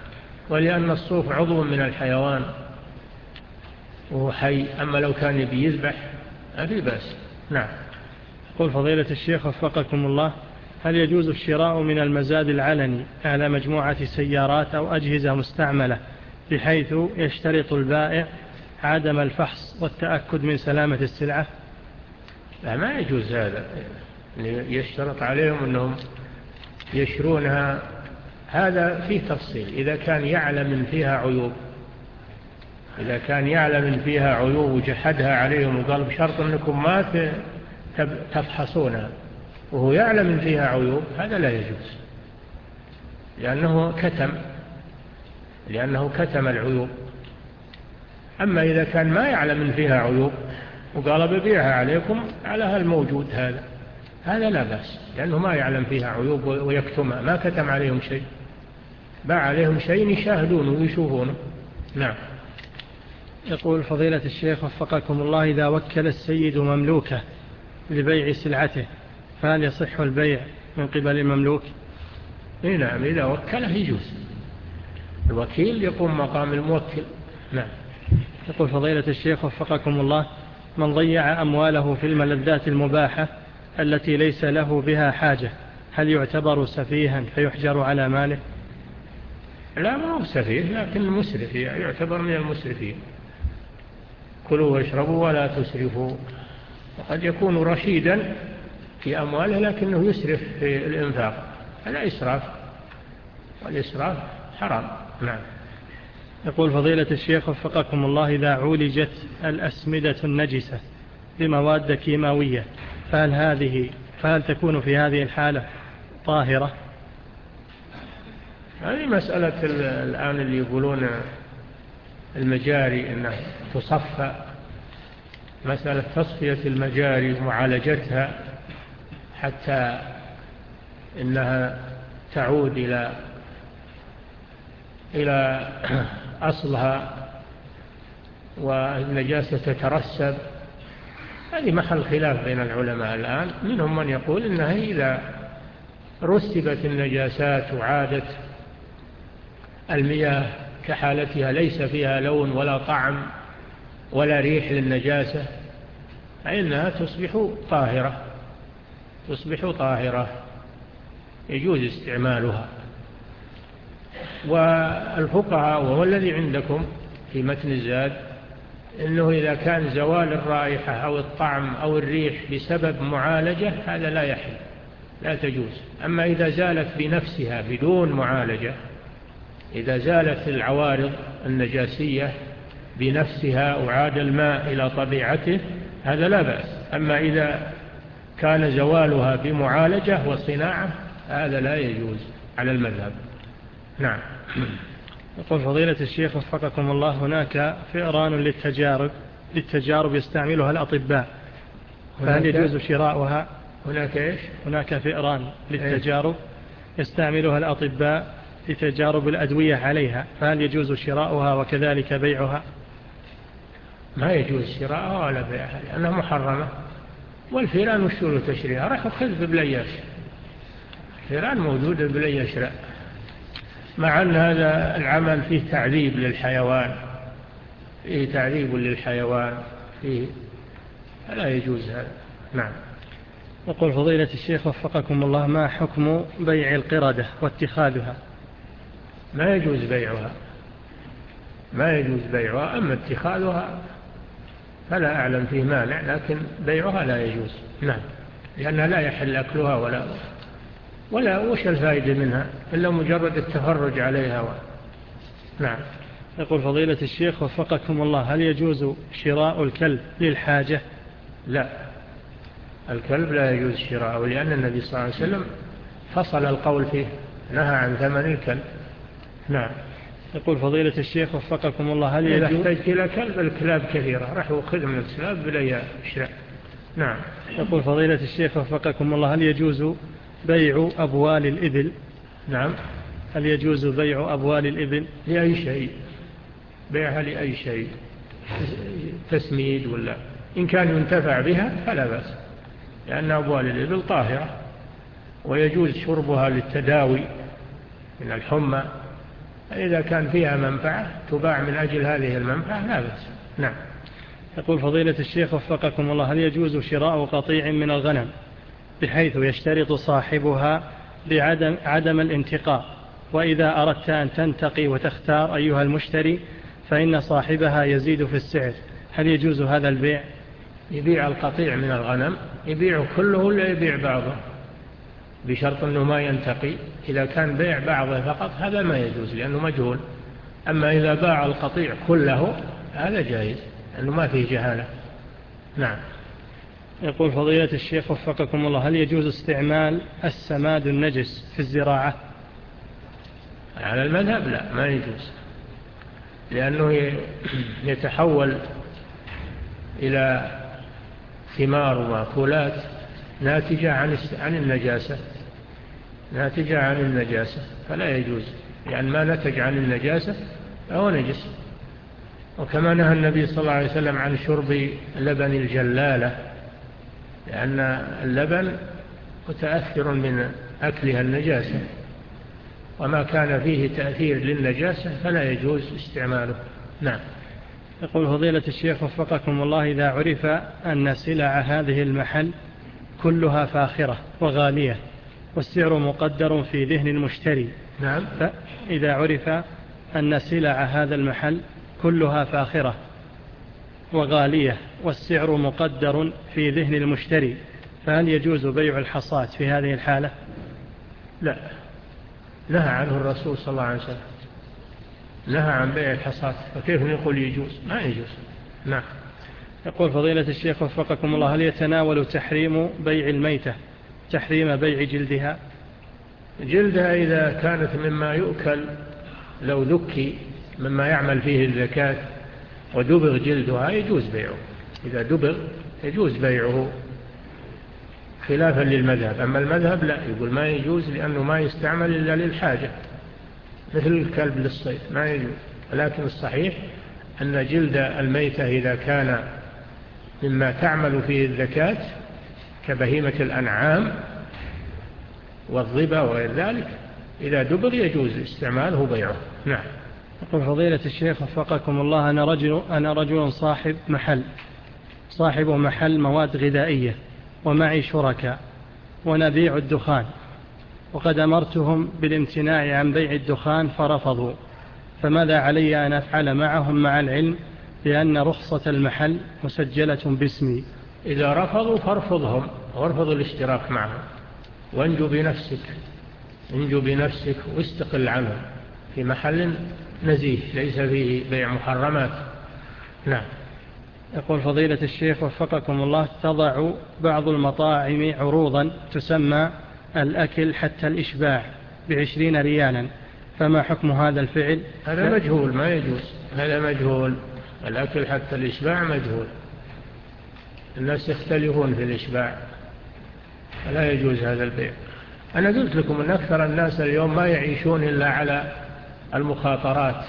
Speaker 2: ولأن الصوف عضو من الحيوان وهو حي، أما لو كان يبي يذبح ما في بأس. نعم.
Speaker 1: قل فضيلة الشيخ وفقكم الله، هل يجوز الشراء من المزاد العلني على مجموعة سيارات أو أجهزة مستعملة بحيث يشترط البائع عدم الفحص والتأكد من سلامة السلعة؟
Speaker 2: لا، ما يجوز هذا، يشترط عليهم أنهم يشرونها، هذا فيه تفصيل. إذا كان يعلم فيها عيوب إذا كان يعلم فيها عيوب وجحدها عليهم وقال بشرط أنكم ما تفحصونها وهو يعلم فيها عيوب، هذا لا يجوز، لأنه كتم لأنه كتم العيوب. أما إذا كان ما يعلم فيها عيوب وقال ببيعها عليكم على هالموجود هذا هذا لا بأس، لأنه ما يعلم فيها عيوب ويكتمها، ما كتم عليهم شيء، باع عليهم شيء يشاهدونه ويشوفونه. نعم.
Speaker 1: يقول فضيلة الشيخ وفقكم الله، إذا وكل السيد مملوكه لبيع سلعته فهل يصح البيع من قبل المملوك؟
Speaker 2: إيه نعم، إذا وكله يجوز، الوكيل يقوم مقام الموكل. نعم.
Speaker 1: يقول فضيلة الشيخ وفقكم الله، من ضيع أمواله في الملذات المباحة التي ليس له بها حاجة هل يعتبر سفيها فيحجر على ماله؟
Speaker 2: لا، ما هو سفيه، لكن المسرف يعتبر من المسرفين. كلوا واشربوا ولا تسرفوا. وقد يكون رشيدا في أمواله لكنه يسرف في الإنفاق، هذا إسراف، والإسراف حرام. نعم.
Speaker 1: يقول فضيلة الشيخ وفقكم الله، إذا عولجت الأسمدة النجسة بمواد كيماوية فهل هذه فهل تكون في هذه الحالة طاهرة؟
Speaker 2: هذه مسألة الآن اللي يقولون المجاري أنها تصفى، مسألة تصفية المجاري ومعالجتها حتى إنها تعود إلى إلى أصلها والنجاسة تترسب، هذه محل خلاف بين العلماء الآن. منهم من يقول إنها إذا رسبت النجاسات وعادت المياه كحالتها ليس فيها لون ولا طعم ولا ريح للنجاسة فإنها تصبح طاهرة تصبح طاهرة يجوز استعمالها. والفقهاء وهو الذي عندكم في متن الزاد إنه إذا كان زوال الرائحة أو الطعم أو الريح بسبب معالجة هذا لا يحل، لا تجوز. أما إذا زالت بنفسها بدون معالجة، إذا زالت العوارض النجاسية بنفسها وعاد الماء إلى طبيعته هذا لا بأس. أما إذا كان زوالها بمعالجة وصناعة هذا لا يجوز على المذهب. نعم.
Speaker 1: يقول فضيلة الشيخ وفقكم الله، هناك فئران للتجارب للتجارب يستعملها الأطباء فهل يجوز شراؤها؟
Speaker 2: هناك إيش؟
Speaker 1: هناك فئران للتجارب يستعملها الأطباء لتجارب الأدوية عليها فهل يجوز شراؤها وكذلك بيعها؟
Speaker 2: ما يجوز شراؤها ولا بيعها لأنها محرمة. والفئران وشو تشريها؟ راح أخذ ببلياش، الفئران موجودة ببلياش لا، مع أن هذا العمل فيه تعذيب للحيوان، فيه تعذيب للحيوان فيه، لا يجوز هذا. نعم.
Speaker 1: يقول فضيلة الشيخ وفقكم الله، ما حكم بيع القردة واتخاذها؟
Speaker 2: ما يجوز بيعها ما يجوز بيعها أما اتخاذها فلا أعلم فيه مانع، لكن بيعها لا يجوز. نعم. لأنها لا يحل أكلها ولا ولا وش الفائدة منها إلا مجرد التفرج عليها و... نعم.
Speaker 1: يقول فضيلة الشيخ وفقكم الله، هل يجوز شراء الكلب للحاجة؟
Speaker 2: لا، الكلب لا يجوز شراءه لأن النبي صلى الله عليه وسلم فصل القول فيه، نهى عن ثمن الكلب. نعم.
Speaker 1: يقول فضيلة الشيخ وفقكم الله، هل
Speaker 2: إذا
Speaker 1: يجوز
Speaker 2: احتجت إلى كلب الكلاب كثيرة راح يأخذ من الكلاب بلا يشرع. نعم.
Speaker 1: يقول فضيلة الشيخ وفقكم الله، هل يجوز بيع أبوال الإبل؟
Speaker 2: نعم.
Speaker 1: هل يجوز بيع أبوال الإبل
Speaker 2: لأي شيء؟ بيعها لأي شيء، تسميد ولا إن كان ينتفع بها فلا بأس، لأن أبوال الإبل طاهرة ويجوز شربها للتداوي من الحمى إذا كان فيها منفعة تباع من أجل هذه المنفعة لا بأس. نعم.
Speaker 1: يقول فضيلة الشيخ وفقكم الله، هل يجوز شراء قطيع من الغنم بحيث يشترط صاحبها بعدم عدم الانتقاء، وإذا أردت أن تنتقي وتختار أيها المشتري فإن صاحبها يزيد في السعر، هل يجوز هذا البيع؟
Speaker 2: يبيع القطيع من الغنم، يبيع كله ولا يبيع بعضه، بشرط أنه ما ينتقي. إذا كان بيع بعضه فقط هذا ما يجوز لأنه مجهول. أما إذا باع القطيع كله هذا جائز لأنه ما فيه جهالة. نعم.
Speaker 1: يقول فضيلة الشيخ وفقكم الله، هل يجوز استعمال السماد النجس في الزراعة؟
Speaker 2: على المذهب لا، ما يجوز، لأنه يتحول إلى ثمار ومأكولات ناتجة عن عن النجاسة ناتجة عن النجاسة فلا يجوز، يعني ما نتج عن النجاسة فهو نجس. وكما نهى النبي صلى الله عليه وسلم عن شرب لبن الجلالة، لأن اللبن متأثر من أكلها النجاسة، وما كان فيه تأثير للنجاسة فلا يجوز استعماله. نعم.
Speaker 1: يقول فضيلة الشيخ وفقكم الله، إذا عرف أن سلع هذه المحل كلها فاخرة وغالية والسعر مقدر في ذهن المشتري.
Speaker 2: نعم.
Speaker 1: إذا عرف أن سلع هذا المحل كلها فاخرة وغالية والسعر مقدر في ذهن المشتري، فهل يجوز بيع الحصاة في هذه الحالة؟
Speaker 2: لا، نهى عنه الرسول صلى الله عليه وسلم، نهى عن بيع الحصاة، فكيف نقول يجوز؟ ما يجوز. نعم.
Speaker 1: يقول فضيلة الشيخ وفقكم الله، هل يتناول تحريم بيع الميتة تحريم بيع جلدها؟
Speaker 2: جلدها إذا كانت مما يؤكل لو ذكي مما يعمل فيه الزكاة ودبغ جلدها يجوز بيعه، إذا دبغ يجوز بيعه خلافا للمذهب. أما المذهب لا، يقول ما يجوز لأنه ما يستعمل إلا للحاجة، مثل الكلب للصيد ما يجوز. ولكن الصحيح أن جلد الميتة إذا كان مما تعمل فيه الزكاة كبهيمة الأنعام والظبا وغير ذلك، إذا دبغ يجوز استعماله وبيعه. نعم.
Speaker 1: يقول فضيلة الشيخ وفقكم الله، أنا رجل, أنا رجل صاحب محل صاحب محل مواد غذائية ومعي شركاء ونبيع الدخان، وقد أمرتهم بالامتناع عن بيع الدخان فرفضوا، فماذا علي أن أفعل معهم مع العلم بأن رخصة المحل مسجلة باسمي؟
Speaker 2: إذا رفضوا فارفضهم وارفض الاشتراك معهم وانجو بنفسك انجو بنفسك واستقل عنهم في محل نزيه ليس فيه بيع محرمات. نعم.
Speaker 1: يقول فضيلة الشيخ وفقكم الله، تضع بعض المطاعم عروضا تسمى الأكل حتى الإشباع بعشرين ريالا، فما حكم هذا الفعل؟
Speaker 2: هذا مجهول، ما يجوز، هذا مجهول، الأكل حتى الإشباع مجهول، الناس يختلفون في الإشباع، فلا يجوز هذا البيع. أنا قلت لكم أن أكثر الناس اليوم ما يعيشون إلا على المخاطرات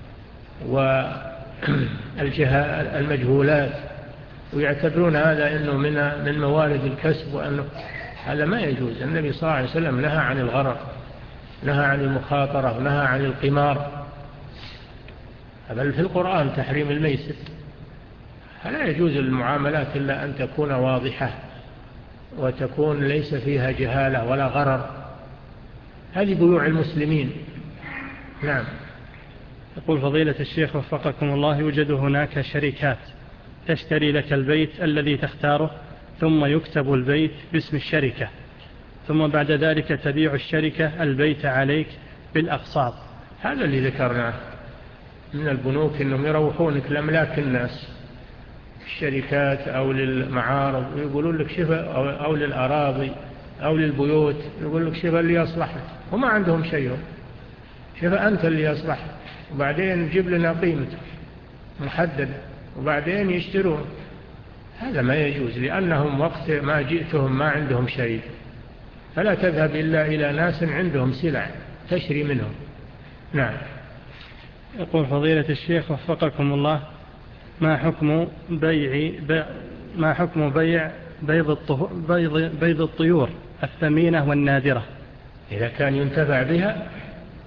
Speaker 2: والمجهولات، ويعتبرون هذا إنه من من موارد الكسب، وأنه هذا ما يجوز. النبي صلى الله عليه وسلم نهى عن الغرر، نهى عن المخاطرة، ونهى عن القمار، بل في القرآن تحريم الميسر. فلا يجوز المعاملات إلا أن تكون واضحة وتكون ليس فيها جهالة ولا غرر، هذه بيوع المسلمين. نعم.
Speaker 1: يقول فضيلة الشيخ وفقكم الله، يوجد هناك شركات تشتري لك البيت الذي تختاره ثم يكتب البيت باسم الشركة، ثم بعد ذلك تبيع الشركة البيت عليك بالأقساط.
Speaker 2: هذا اللي ذكرناه من البنوك، إنهم يروحونك لأملاك الناس، الشركات أو للمعارض، يقولون لك شفا، أو, أو للأراضي أو للبيوت، يقول لك شفا اللي يصلح، وما عندهم شيء، شفا أنت اللي يصلح، وبعدين جيب لنا قيمته محددة، وبعدين يشترون. هذا ما يجوز، لأنهم وقت ما جئتهم ما عندهم شيء، فلا تذهب إلا إلى ناس عندهم سلع تشري منهم. نعم.
Speaker 1: يقول فضيلة الشيخ وفقكم الله، ما حكم بيع ما حكم بيع بيض الطهو بيض بيض الطيور الثمينة والنادرة؟
Speaker 2: إذا كان ينتفع بها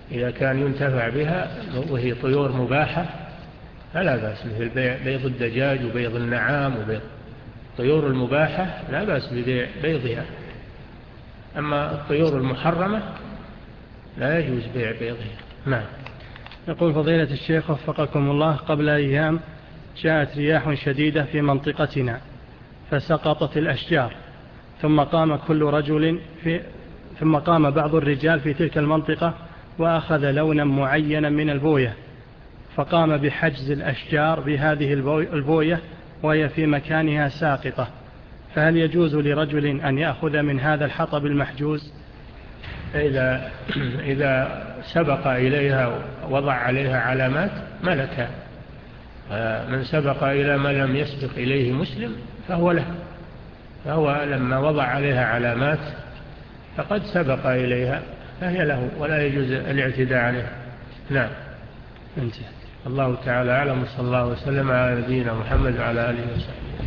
Speaker 2: إذا كان ينتفع بها وهي طيور مباحة فلا بأس مثل بيض الدجاج وبيض النعام وبيض الطيور المباحة لا بأس ببيع بيضها. أما الطيور المحرمة لا يجوز بيع بيضها. نعم.
Speaker 1: يقول فضيلة الشيخ وفقكم الله، قبل أيام جاءت رياح شديدة في منطقتنا فسقطت الأشجار، ثم قام كل رجل في ثم قام بعض الرجال في تلك المنطقة وأخذ لونا معينا من البوية، فقام بحجز الأشجار بهذه البوية وهي في مكانها ساقطة، فهل يجوز لرجل أن يأخذ من هذا الحطب المحجوز؟
Speaker 2: إذا, إذا سبق إليها وضع عليها علامات ملكها، من سبق إلى ما لم يسبق إليه مسلم فهو له، فهو لما وضع عليها علامات فقد سبق إليها فهي له ولا يجوز الاعتداء عليها. نعم. انتهى. الله تعالى أعلم، صلى الله وسلم على نبينا محمد وعلى آله وصحبه.